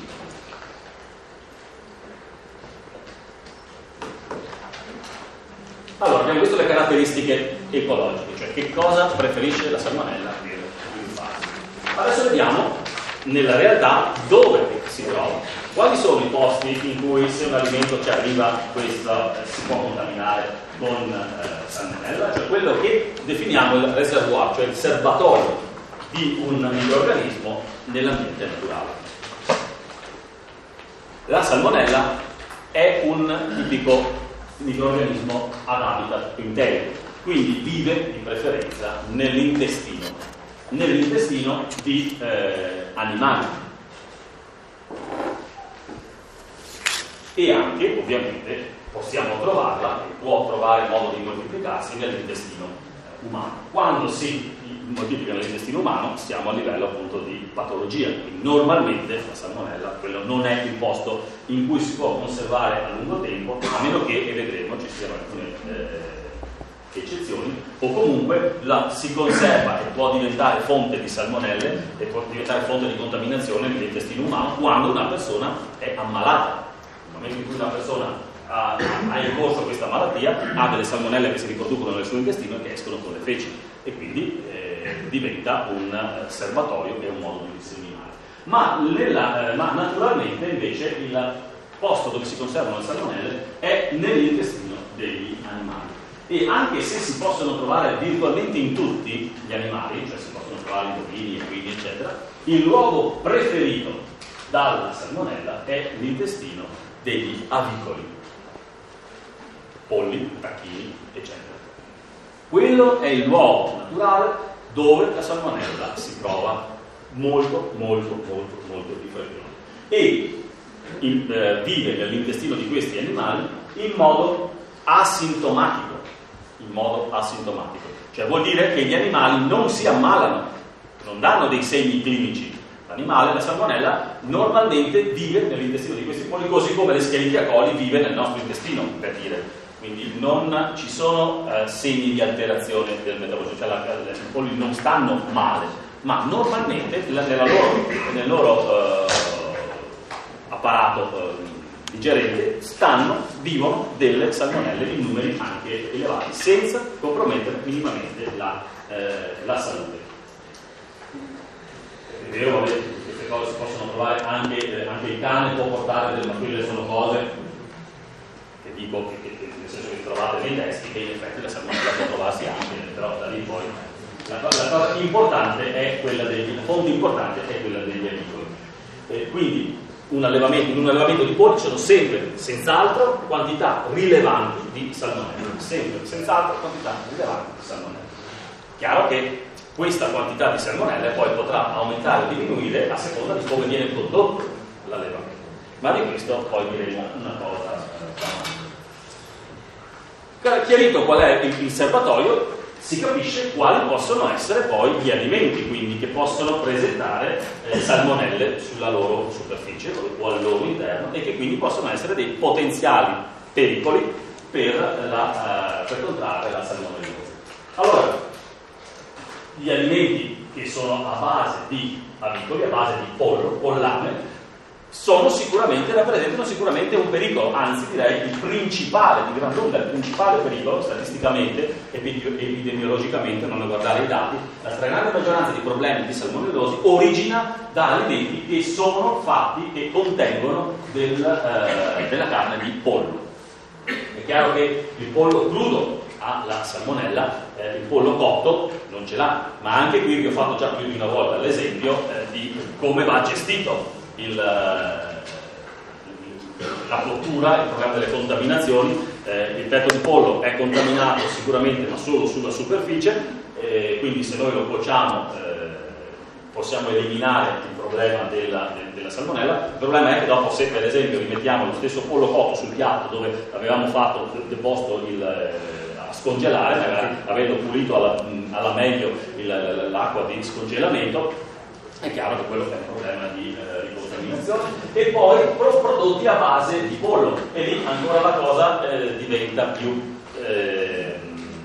Allora, abbiamo visto le caratteristiche ecologiche, cioè che cosa preferisce la salmonella per svilupparsi. Adesso vediamo nella realtà dove si trova, quali sono i posti in cui se un alimento ci arriva questa eh, si può contaminare con eh, salmonella, cioè quello che definiamo il reservoir, cioè il serbatoio di un microrganismo nell'ambiente naturale. La salmonella è un tipico microrganismo ad habitat integro, quindi vive di preferenza nell'intestino, nell'intestino di eh, animali e anche ovviamente possiamo trovarla, può trovare modo di moltiplicarsi nell'intestino umano. Quando si moltiplica nell'intestino umano siamo a livello appunto di patologia, quindi normalmente la salmonella quello non è il posto in cui si può conservare a lungo tempo, a meno che, e vedremo, ci siano alcune eh, eccezioni, o comunque la si conserva e può diventare fonte di salmonelle e può diventare fonte di contaminazione nell'intestino umano quando una persona è ammalata. Nel momento in cui una persona ha, ha in corso questa malattia, ha delle salmonelle che si riproducono nel suo intestino e che escono con le feci, e quindi eh, diventa un eh, serbatoio che è un modo di disseminare. Ma, nella, eh, ma naturalmente invece il posto dove si conservano le salmonelle è nell'intestino degli animali, e anche se si possono trovare virtualmente in tutti gli animali, cioè si possono trovare in bovini, equini eccetera, il luogo preferito dalla salmonella è l'intestino degli avicoli, polli, tacchini eccetera. Quello è il luogo naturale dove la salmonella si trova molto, molto, molto, molto di frequente, e il, eh, vive nell'intestino di questi animali in modo asintomatico, in modo asintomatico, cioè vuol dire che gli animali non si ammalano, non danno dei segni clinici. L'animale, la salmonella, normalmente vive nell'intestino di questi polli, così come l'Escherichia coli vive nel nostro intestino, per dire. Quindi non ci sono eh, segni di alterazione del metabolismo, cioè la, i polli non stanno male, ma normalmente la, nella loro, nel loro eh, apparato eh, digerente stanno, vivono delle salmonelle in numeri anche elevati, senza compromettere minimamente la, eh, la salute. È vero, vabbè, queste cose si possono trovare anche, eh, anche il cane può portare delle, ma quelle sono cose che dico che, che, che nel senso che trovate nei testi, che in effetti la salmonella può trovarsi anche, però da lì poi la, la cosa importante è quella degli, la fonte importante è quella degli avicoli. Eh, quindi un allevamento, in un allevamento di polli ci sono sempre, senz'altro, quantità rilevanti di salmonella, sempre, senz'altro, quantità rilevanti di salmonella. Chiaro che questa quantità di salmonella poi potrà aumentare o diminuire a seconda di come viene prodotto l'allevamento, ma di questo poi diremo una cosa. Chiarito qual è il serbatoio, si capisce quali possono essere poi gli alimenti, quindi che possono presentare eh, salmonelle sulla loro superficie o al loro interno, e che quindi possono essere dei potenziali pericoli per, la, uh, per contrarre la salmonellosi. Allora, gli alimenti che sono a base di avicoli, a base di pollo, pollame, sono sicuramente, rappresentano sicuramente un pericolo, anzi direi il principale, di gran lunga il principale pericolo, statisticamente, epidemiologicamente, non a guardare i dati, la stragrande maggioranza di problemi di salmonellosi origina da alimenti che sono fatti, che contengono del, eh, della carne di pollo. È chiaro che il pollo crudo ha la salmonella, eh, il pollo cotto non ce l'ha, ma anche qui vi ho fatto già più di una volta l'esempio eh, di come va gestito Il, la cottura, il problema delle contaminazioni. Eh, il petto di pollo è contaminato sicuramente, ma solo sulla superficie, eh, quindi se noi lo cuociamo eh, possiamo eliminare il problema della, de, della salmonella. Il problema è che dopo, se per esempio rimettiamo lo stesso pollo cotto sul piatto dove avevamo fatto deposto il, eh, a scongelare, magari avendo pulito alla, alla meglio il, l'acqua di scongelamento, è chiaro che quello è un problema di, eh, di contaminazione. E poi prodotti a base di pollo, e lì ancora la cosa eh, diventa più eh,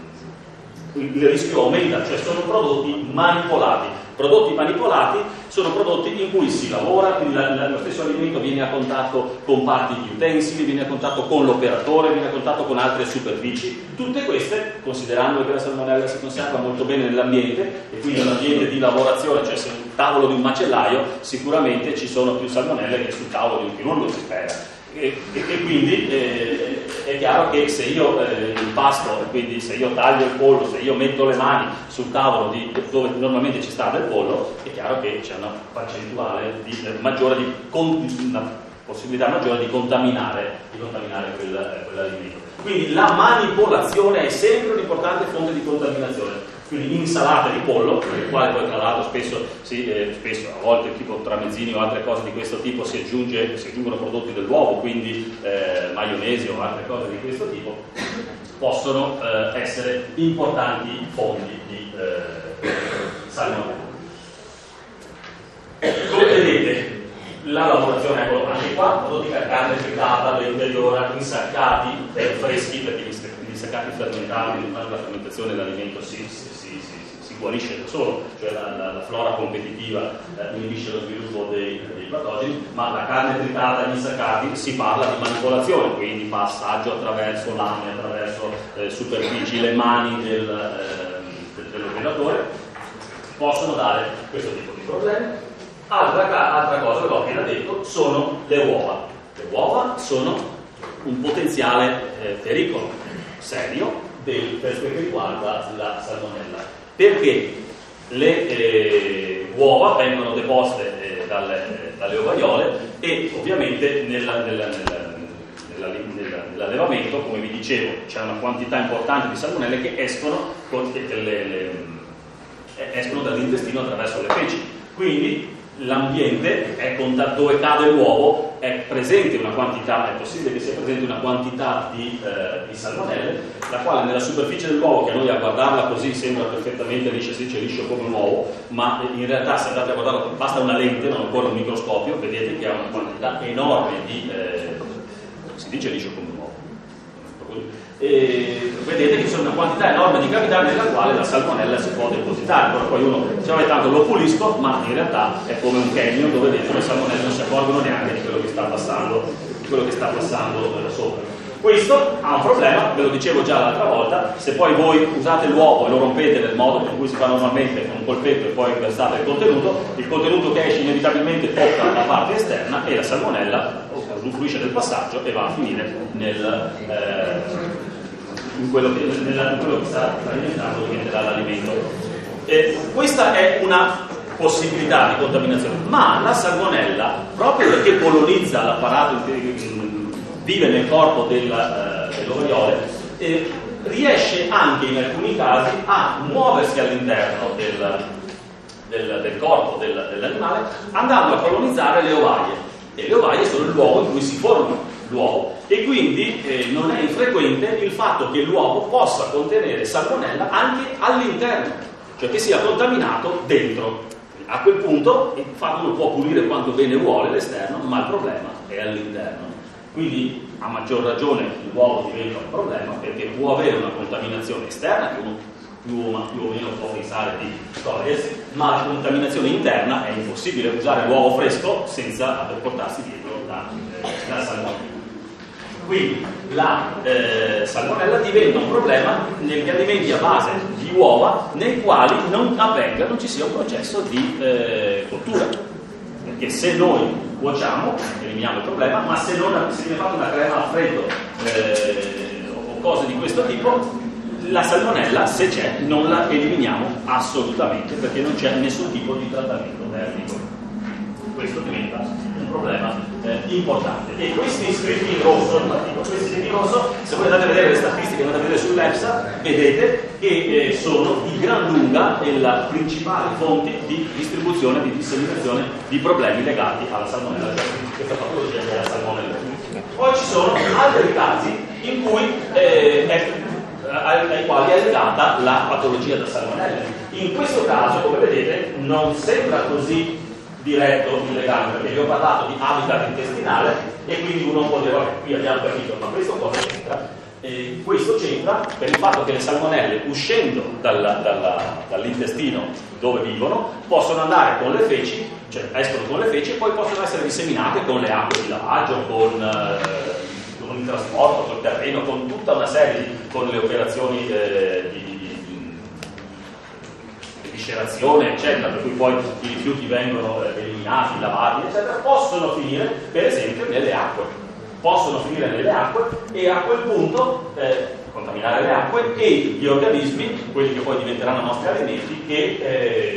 il rischio aumenta, cioè sono prodotti manipolati. Prodotti manipolati sono prodotti in cui si lavora, quindi la, la, lo stesso alimento viene a contatto con parti di utensili, viene a contatto con l'operatore, viene a contatto con altre superfici. Tutte queste, considerando che la salmonella si conserva molto bene nell'ambiente, e quindi nell'ambiente di lavorazione, cioè sul tavolo di un macellaio, sicuramente ci sono più salmonelle che sul tavolo di un chirurgo, si spera. E, e, e quindi eh, è chiaro che se io eh, impasto, quindi se io taglio il pollo, se io metto le mani sul tavolo di, dove normalmente ci sta del pollo, è chiaro che c'è una percentuale di, eh, maggiore di con, una possibilità maggiore di contaminare, di contaminare quel, quell'alimento. Quindi la manipolazione è sempre un'importante fonte di contaminazione. quindi insalate di pollo, per il quale poi tra l'altro spesso, sì, eh, spesso a volte tipo tramezzini o altre cose di questo tipo si, aggiunge, si aggiungono prodotti dell'uovo, quindi eh, maionese o altre cose di questo tipo, possono eh, essere importanti fonti di eh, salmonella. Come vedete, la lavorazione, ecco, anche qua, prodotti carne tritata, l'interiore, insaccati, eh, freschi, perché gli insaccati fermentati, durante la fermentazione l'alimento si, si, si, si, si guarisce da solo, cioè la, la, la flora competitiva eh, inibisce lo sviluppo dei, dei patogeni, ma la carne tritata e gli insaccati si parla di manipolazione, quindi passaggio attraverso lame, attraverso eh, superfici, le mani del, eh, dell'operatore, possono dare questo tipo di problemi. Altra, altra cosa che ho appena detto sono le uova. Le uova sono un potenziale eh, pericolo serio del, per quel che riguarda la salmonella, perché le eh, uova vengono deposte eh, dalle, dalle ovaiole e ovviamente nella, nella, nella, nella, nella, nell'allevamento, come vi dicevo, c'è una quantità importante di salmonelle che escono, con, che le, le, escono dall'intestino attraverso le feci. Quindi l'ambiente è contatto, dove cade l'uovo è presente una quantità, è possibile che sia presente una quantità di, eh, di salmonelle, la quale nella superficie dell'uovo, che a noi a guardarla così sembra perfettamente liscia, si dice liscio come un uovo, ma in realtà se andate a guardarlo basta una lente, non ancora un microscopio, vedete che ha una quantità enorme di, eh, si dice liscio come un uovo, e vedete che c'è una quantità enorme di cavità nella quale la salmonella si può depositare. Poi, poi uno dice vabbè tanto lo pulisco, ma in realtà è come un canyon dove dentro le salmonelle non si accorgono neanche di quello che sta passando, di quello che sta passando eh, sopra. Questo ha un problema, ve lo dicevo già l'altra volta: se poi voi usate l'uovo e lo rompete nel modo per cui si fa normalmente con un colpetto e poi versate il contenuto, il contenuto che esce inevitabilmente tocca la parte esterna e la salmonella usufruisce del passaggio e va a finire nel, eh, in, quello che, nella, in quello che sta alimentando, diventerà l'alimento. Eh, questa è una possibilità di contaminazione, ma la salmonella, proprio perché colonizza l'apparato, vive nel corpo della, eh, dell'ovaiole, eh, riesce anche in alcuni casi a muoversi all'interno del, del, del corpo del, dell'animale, andando a colonizzare le ovaie. E le ovaie sono il luogo in cui si forma l'uovo, e quindi eh, non è infrequente il fatto che l'uovo possa contenere salmonella anche all'interno, cioè che sia contaminato dentro. A quel punto infatti uno può pulire quanto bene vuole l'esterno, ma il problema è all'interno. Quindi a maggior ragione l'uovo diventa un problema, perché può avere una contaminazione esterna che uno più o, più o meno può pensare di togliersi, ma la contaminazione interna è impossibile usare l'uovo fresco senza portarsi dietro la, la salmonella. Quindi la eh, salmonella diventa un problema negli alimenti a base di uova nei quali non avvenga, non ci sia un processo di eh, cottura, perché se noi cuociamo eliminiamo il problema, ma se non se viene fatta una crema a freddo eh, o cose di questo tipo, la salmonella, se c'è, non la eliminiamo assolutamente, perché non c'è nessun tipo di trattamento termico. Questo diventa un problema eh, importante. E questi scritti in rosso, questi scritti in rosso, se voi andate a vedere le statistiche, andate a vedere sull'EFSA, vedete che eh, sono di gran lunga le principali fonti di distribuzione, di disseminazione di problemi legati alla salmonella, cioè questa patologia della salmonella. Poi ci sono altri casi in cui eh, è ai quali è legata la patologia da salmonella. In questo caso, come vedete, non sembra così diretto il legame, perché vi ho parlato di habitat intestinale e quindi uno può dire, vabbè, qui abbiamo capito, ma questo cosa c'entra? E questo c'entra per il fatto che le salmonelle, uscendo dalla, dalla, dall'intestino dove vivono, possono andare con le feci, cioè escono con le feci, e poi possono essere disseminate con le acque di lavaggio, con eh, con il trasporto, col terreno, con tutta una serie di, con le operazioni eh, di, di, di viscerazione, eccetera, per cui poi i rifiuti vengono eh, eliminati, lavati, eccetera, possono finire per esempio nelle acque, possono finire nelle acque e a quel punto eh, contaminare le acque e gli organismi, quelli che poi diventeranno nostri alimenti, che eh,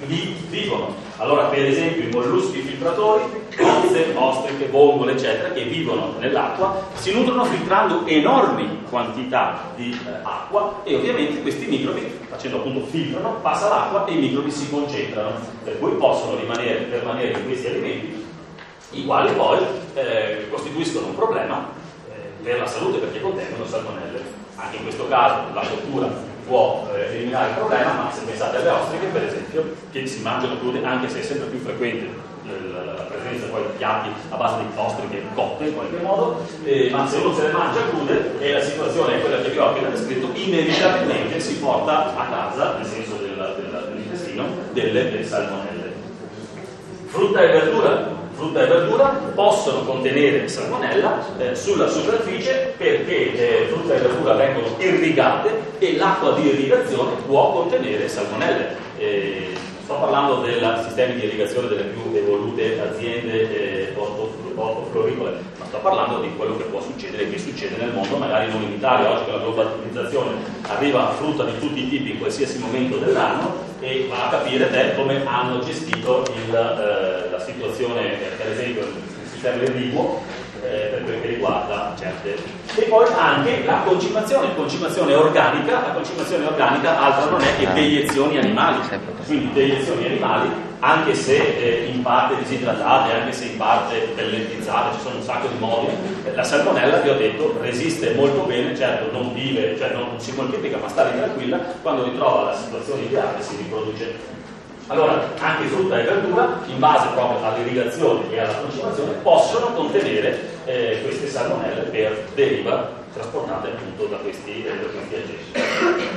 vi vivono. Allora, per esempio, i molluschi filtratori, cozze, ostriche, vongole, eccetera, che vivono nell'acqua, si nutrono filtrando enormi quantità di eh, acqua, e ovviamente questi microbi, facendo appunto filtrano, passa l'acqua e i microbi si concentrano, per cui possono rimanere, permanere in questi alimenti, i quali poi eh, costituiscono un problema eh, per la salute, perché contengono salmonelle. Anche in questo caso la cottura può eh, eliminare il problema, ma se pensate alle ostriche, per esempio, che si mangiano crude, anche se è sempre più frequente la, la, la presenza poi di piatti a base di ostriche cotte in qualche modo, eh, ma se uno se le mangia crude e la situazione è quella che vi ho appena descritto, inevitabilmente si porta a casa, nel senso della, della, dell'intestino, delle, delle salmonelle. Frutta e verdura. Frutta e verdura possono contenere salmonella eh, sulla superficie, perché eh, frutta e verdura vengono irrigate e l'acqua di irrigazione può contenere salmonelle. Eh, sto parlando dei sistemi di irrigazione delle più evolute aziende eh, ortofloricole, ma sto parlando di quello che può succedere, che succede nel mondo, magari non in Italia. Oggi con la globalizzazione arriva frutta di tutti i tipi in qualsiasi momento dell'anno, e va a capire te come hanno gestito il, eh, la situazione, eh, per esempio il sistema irriguo eh, per quel che riguarda certe. E poi anche la concimazione, concimazione organica. La concimazione organica altro non è che deiezioni animali, quindi deiezioni animali, anche se eh, in parte disidratate, anche se in parte pellettizzate, ci sono un sacco di modi. La salmonella, vi ho detto, resiste molto bene, certo non vive, cioè non si moltiplica, ma sta lì tranquilla, quando ritrova la situazione ideale si riproduce. Allora, anche frutta e verdura, in base proprio all'irrigazione e alla concimazione, possono contenere eh, queste salmonelle per deriva trasportate appunto da questi, eh, da questi agenti.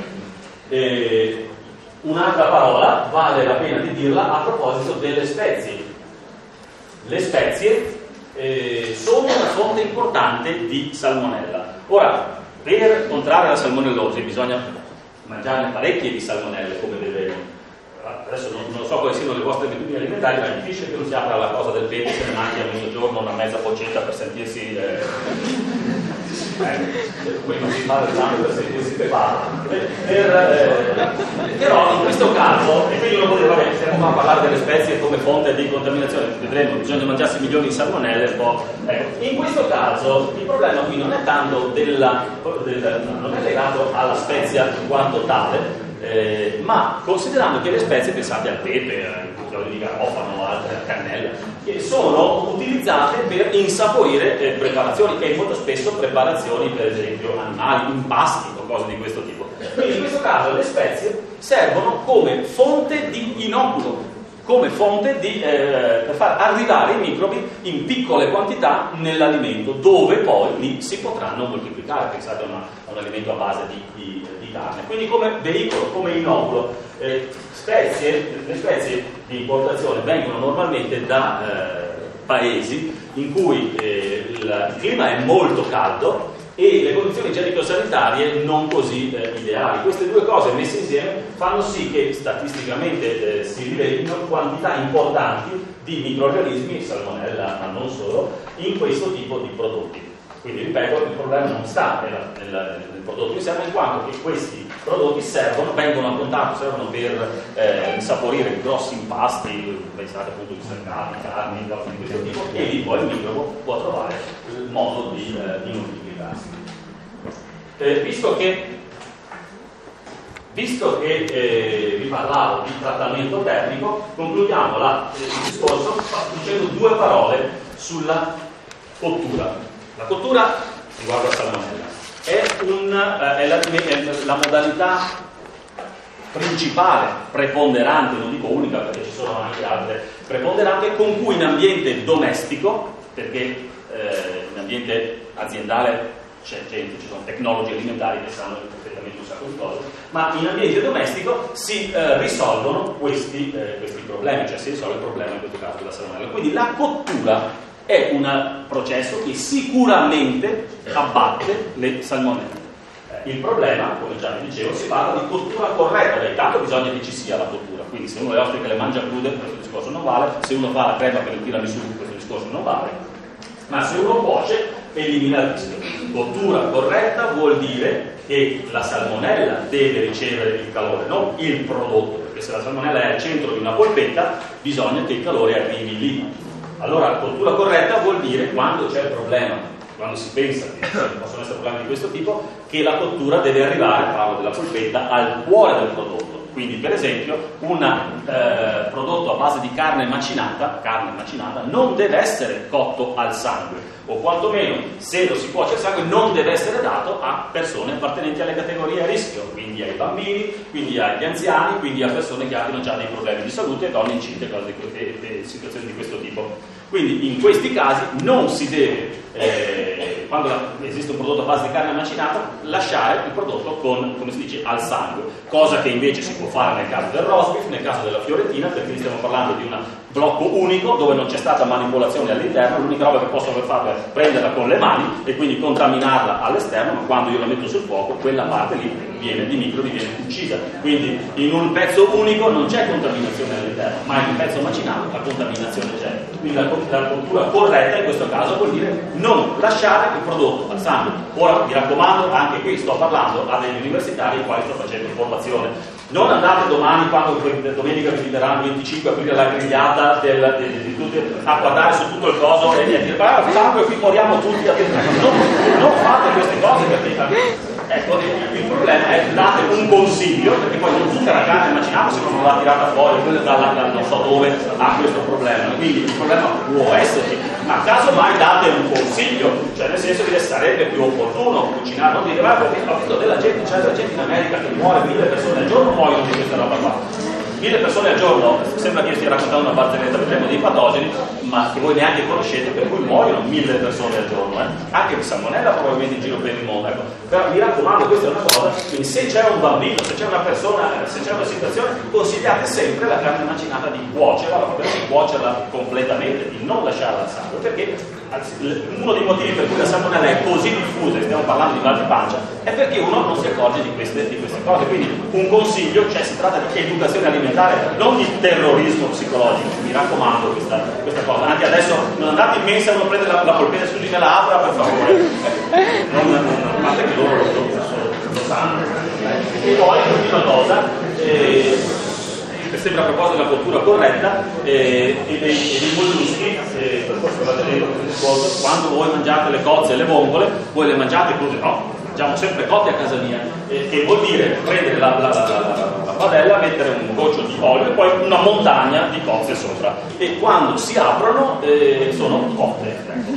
Eh, un'altra parola vale la pena di dirla a proposito delle spezie. Le spezie eh, sono una fonte importante di salmonella. Ora, per contrarre la salmonellosi bisogna mangiarne parecchie di salmonelle, come vedremo. Adesso non, non so quali siano le vostre abitudini alimentari, ma è difficile che non si apra la cosa del pepe se ne mangi a mezzogiorno una mezza boccetta per sentirsi eh, eh, prima si fa l'esame per sentirsi pepato. Per, eh, però in questo caso, e quindi uno può dire, vabbè, stiamo a parlare delle spezie come fonte di contaminazione, vedremo, bisogna mangiarsi milioni di salmonelle, ecco. In questo caso il problema qui non è tanto della, del, non è legato alla spezia in quanto tale, Eh, ma considerando che le spezie, pensate al pepe, al cucchiaio di garofano, altre, a cannella, che sono utilizzate per insaporire eh, preparazioni, e molto spesso preparazioni, per esempio animali, impasti o cose di questo tipo. Quindi in questo caso le spezie servono come fonte di inoculo, come fonte di, eh, per far arrivare i microbi in piccole quantità nell'alimento, dove poi lì si potranno moltiplicare. Pensate a, una, a un alimento a base di, di, di carne, quindi come veicolo, come inoculo. Eh, spezie, le spezie di importazione vengono normalmente da eh, paesi in cui eh, il, il clima è molto caldo e le condizioni igienico-sanitarie non così eh, ideali. Queste due cose messe insieme fanno sì che statisticamente eh, si rivelino quantità importanti di microrganismi, salmonella ma non solo, in questo tipo di prodotti. Quindi ripeto, il problema non sta nella, nella, nel prodotto in sé, in quanto che questi prodotti servono, vengono a contatto, servono per eh, insaporire grossi impasti, pensate appunto di salcati, carni, cose di questo tipo, e lì poi il microbo può trovare il modo di, eh, di moltiplicarsi. Eh, visto che, visto che eh, vi parlavo di trattamento termico, concludiamo la, eh, il discorso dicendo due parole sulla cottura. La cottura riguardo a salmonella è, un, eh, è, la, è la modalità principale, preponderante, non dico unica perché ci sono anche altre preponderanti, con cui in ambiente domestico, perché eh, in ambiente aziendale c'è gente, ci sono tecnologi alimentari che sanno perfettamente un sacco di cose, ma in ambiente domestico si eh, risolvono questi, eh, questi problemi, cioè si risolve il problema in questo caso della salmonella. Quindi la cottura è un processo che sicuramente abbatte le salmonelle. Il problema, come già vi dicevo, si parla di cottura corretta, beh, intanto bisogna che ci sia la cottura, quindi se uno le ostriche le mangia crude questo discorso non vale, se uno fa la crema per il tiramisù questo discorso non vale, ma se uno cuoce elimina il rischio. cottura corretta vuol dire che la salmonella deve ricevere il calore, non il prodotto, perché se la salmonella è al centro di una polpetta bisogna che il calore arrivi lì. Allora la cottura corretta vuol dire, quando c'è il problema, quando si pensa che possono essere problemi di questo tipo, che la cottura deve arrivare, parlo della polpetta, al cuore del prodotto. Quindi per esempio un eh, prodotto a base di carne macinata, carne macinata non deve essere cotto al sangue, o quantomeno se lo si cuoce al sangue non deve essere dato a persone appartenenti alle categorie a rischio, quindi ai bambini, quindi agli anziani, quindi a persone che abbiano già dei problemi di salute, donne incinte, cose di, e, e situazioni di questo tipo. Quindi in questi casi non si deve, eh, quando esiste un prodotto a base di carne macinata, lasciare il prodotto con, come si dice, al sangue, cosa che invece si può fare nel caso del roast beef, nel caso della fiorentina, perché stiamo parlando di un blocco unico dove non c'è stata manipolazione all'interno, l'unica roba che posso aver fatto è prenderla con le mani e quindi contaminarla all'esterno, ma quando io la metto sul fuoco quella parte lì viene di microbi, viene uccisa. Quindi in un pezzo unico non c'è contaminazione all'interno, ma in un pezzo macinato la contaminazione c'è. Quindi la, la cottura corretta in questo caso vuol dire non lasciare il prodotto al sangue. Ora mi raccomando, anche qui sto parlando a degli universitari ai quali sto facendo formazione. Non andate domani, quando domenica vi daranno il venticinque aprile la grigliata del, del, di tutti, a guardare su tutto il coso e a dire ah, sangue, qui moriamo tutti a non, non fate queste cose perché ecco, il problema è date un consiglio, perché poi non tutta la carne macinata se non l'ha tirata fuori, quella dalla, da non so dove ha questo problema. Quindi il problema può esserci, ma caso mai date un consiglio, cioè nel senso che sarebbe più opportuno cucinare, non dire guarda perché ho visto della gente, c'è della gente in America che muore, mille persone al giorno muoiono di questa roba qua. Mille persone al giorno, sembra che io stia raccontando una barzelletta, vedremo dei patogeni, ma che voi neanche conoscete, per cui muoiono mille persone al giorno, eh? Anche di salmonella probabilmente in giro per il mondo. Ecco. Però mi raccomando, questa è una cosa, quindi se c'è un bambino, se c'è una persona, se c'è una situazione, consigliate sempre la carne macinata di cuocerla, di cuocerla completamente, di non lasciarla al sangue, perché uno dei motivi per cui la salmonella è così diffusa, stiamo parlando di mal di pancia, è perché uno non si accorge di queste, di queste cose. Quindi un consiglio, cioè si tratta di educazione alimentare, non di terrorismo psicologico, mi raccomando questa, questa cosa. Anche adesso non andate in mensa, uno prende la, la polpetta su di me la apra, per favore, non, non, non fate che loro lo, lo, lo sanno. E poi l'ultima cosa, eh, sempre a proposito della cottura corretta eh, e, dei, e dei molluschi, eh, per forse vedete, quando voi mangiate le cozze e le vongole, voi le mangiate così, no? Mangiamo sempre cotte a casa mia, eh, che vuol dire prendere la, la, la, la, la padella, mettere un goccio di olio e poi una montagna di cozze sopra, e quando si aprono eh, sono cotte.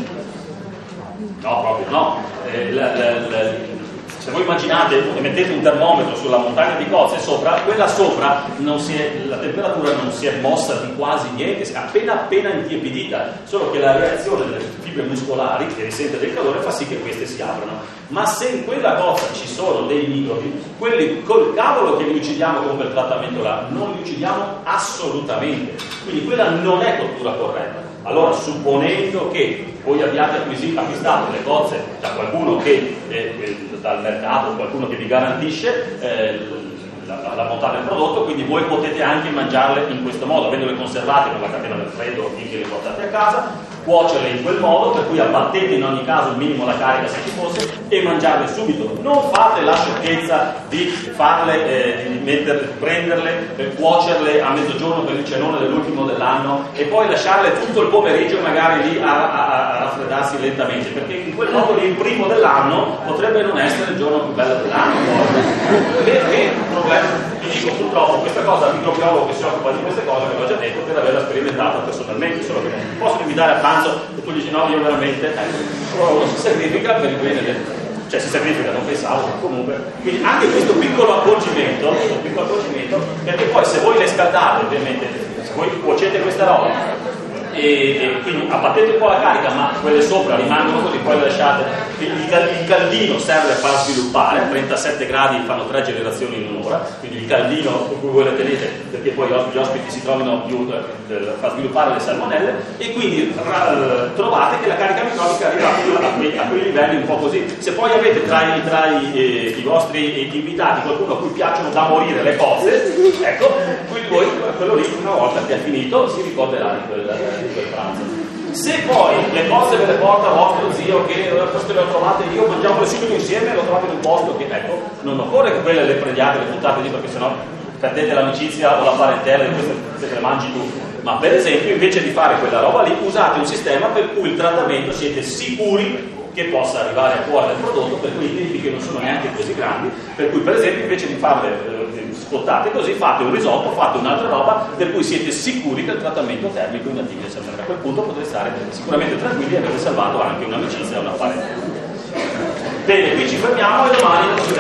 No, proprio no. Eh, la, la, la, se voi immaginate e mettete un termometro sulla montagna di cozze sopra, quella sopra non si è, la temperatura non si è mossa di quasi niente, si è appena appena intiepidita, solo che la reazione delle fibre muscolari che risente del calore fa sì che queste si aprono. Ma se in quella cozza ci sono dei microbi, quelli col cavolo che li uccidiamo con quel trattamento là, non li uccidiamo assolutamente. Quindi quella non è cottura corretta. Allora, supponendo che voi abbiate acquisito, acquistato le cozze da qualcuno che eh, dal mercato, qualcuno che vi garantisce eh, la, la, la bontà del prodotto, quindi voi potete anche mangiarle in questo modo, avendole conservate con la catena del freddo finché le portate a casa, cuocerle in quel modo, per cui abbattete in ogni caso il minimo la carica se ci fosse e mangiarle subito. Non fate la sciocchezza di farle, eh, di metterle, prenderle, eh, cuocerle a mezzogiorno per il cenone dell'ultimo dell'anno e poi lasciarle tutto il pomeriggio magari lì a, a, a raffreddarsi lentamente, perché in quel modo lì il primo dell'anno potrebbe non essere il giorno più bello dell'anno. Perché il problema? Vi dico purtroppo questa cosa, il microbiologo che si occupa di queste cose, ve l'ho già detto, per averla sperimentata personalmente, solo che non posso invitare a pranzo e tu dici no, io veramente eh, si sacrifica per il bene del, cioè si sacrifica, non pensavo, ma comunque. Quindi anche questo piccolo accorgimento, questo piccolo accorgimento, perché poi se voi le scaldate, ovviamente, se voi cuocete questa roba e, e quindi abbattete un po' la carica, ma quelle sopra rimangono così, poi le lasciate. Il, il caldino serve a far sviluppare, a trentasette gradi fanno tre generazioni in un'ora, quindi il caldino con cui voi le tenete, perché poi gli ospiti si trovino più, eh, fa sviluppare le salmonelle, e quindi ra, trovate che la carica microbica arriva a quei, a quei livelli un po' così. Se poi avete tra i, tra i, eh, i vostri invitati qualcuno a cui piacciono da morire le cose, ecco, quindi voi quello lì una volta che ha finito si ricorderà di quel, di quel pranzo. Se poi le cose ve le porta vostro zio, che queste le ho trovate io, mangiamole subito insieme e lo trovate in un posto che, ecco, non occorre che quelle le prendiate, le buttate lì, perché sennò perdete l'amicizia o la parentela di queste se te le mangi tu. Ma per esempio, invece di fare quella roba lì, usate un sistema per cui il trattamento siete sicuri che possa arrivare a cuore del prodotto, per cui i tempi che non sono neanche così grandi, per cui per esempio invece di farle eh, spottate così, fate un risotto, fate un'altra roba per cui siete sicuri che il trattamento termico in attività eccetera. A quel punto potrete stare sicuramente tranquilli e avete salvato anche un'amicizia e una parentela. Bene, qui ci fermiamo e domani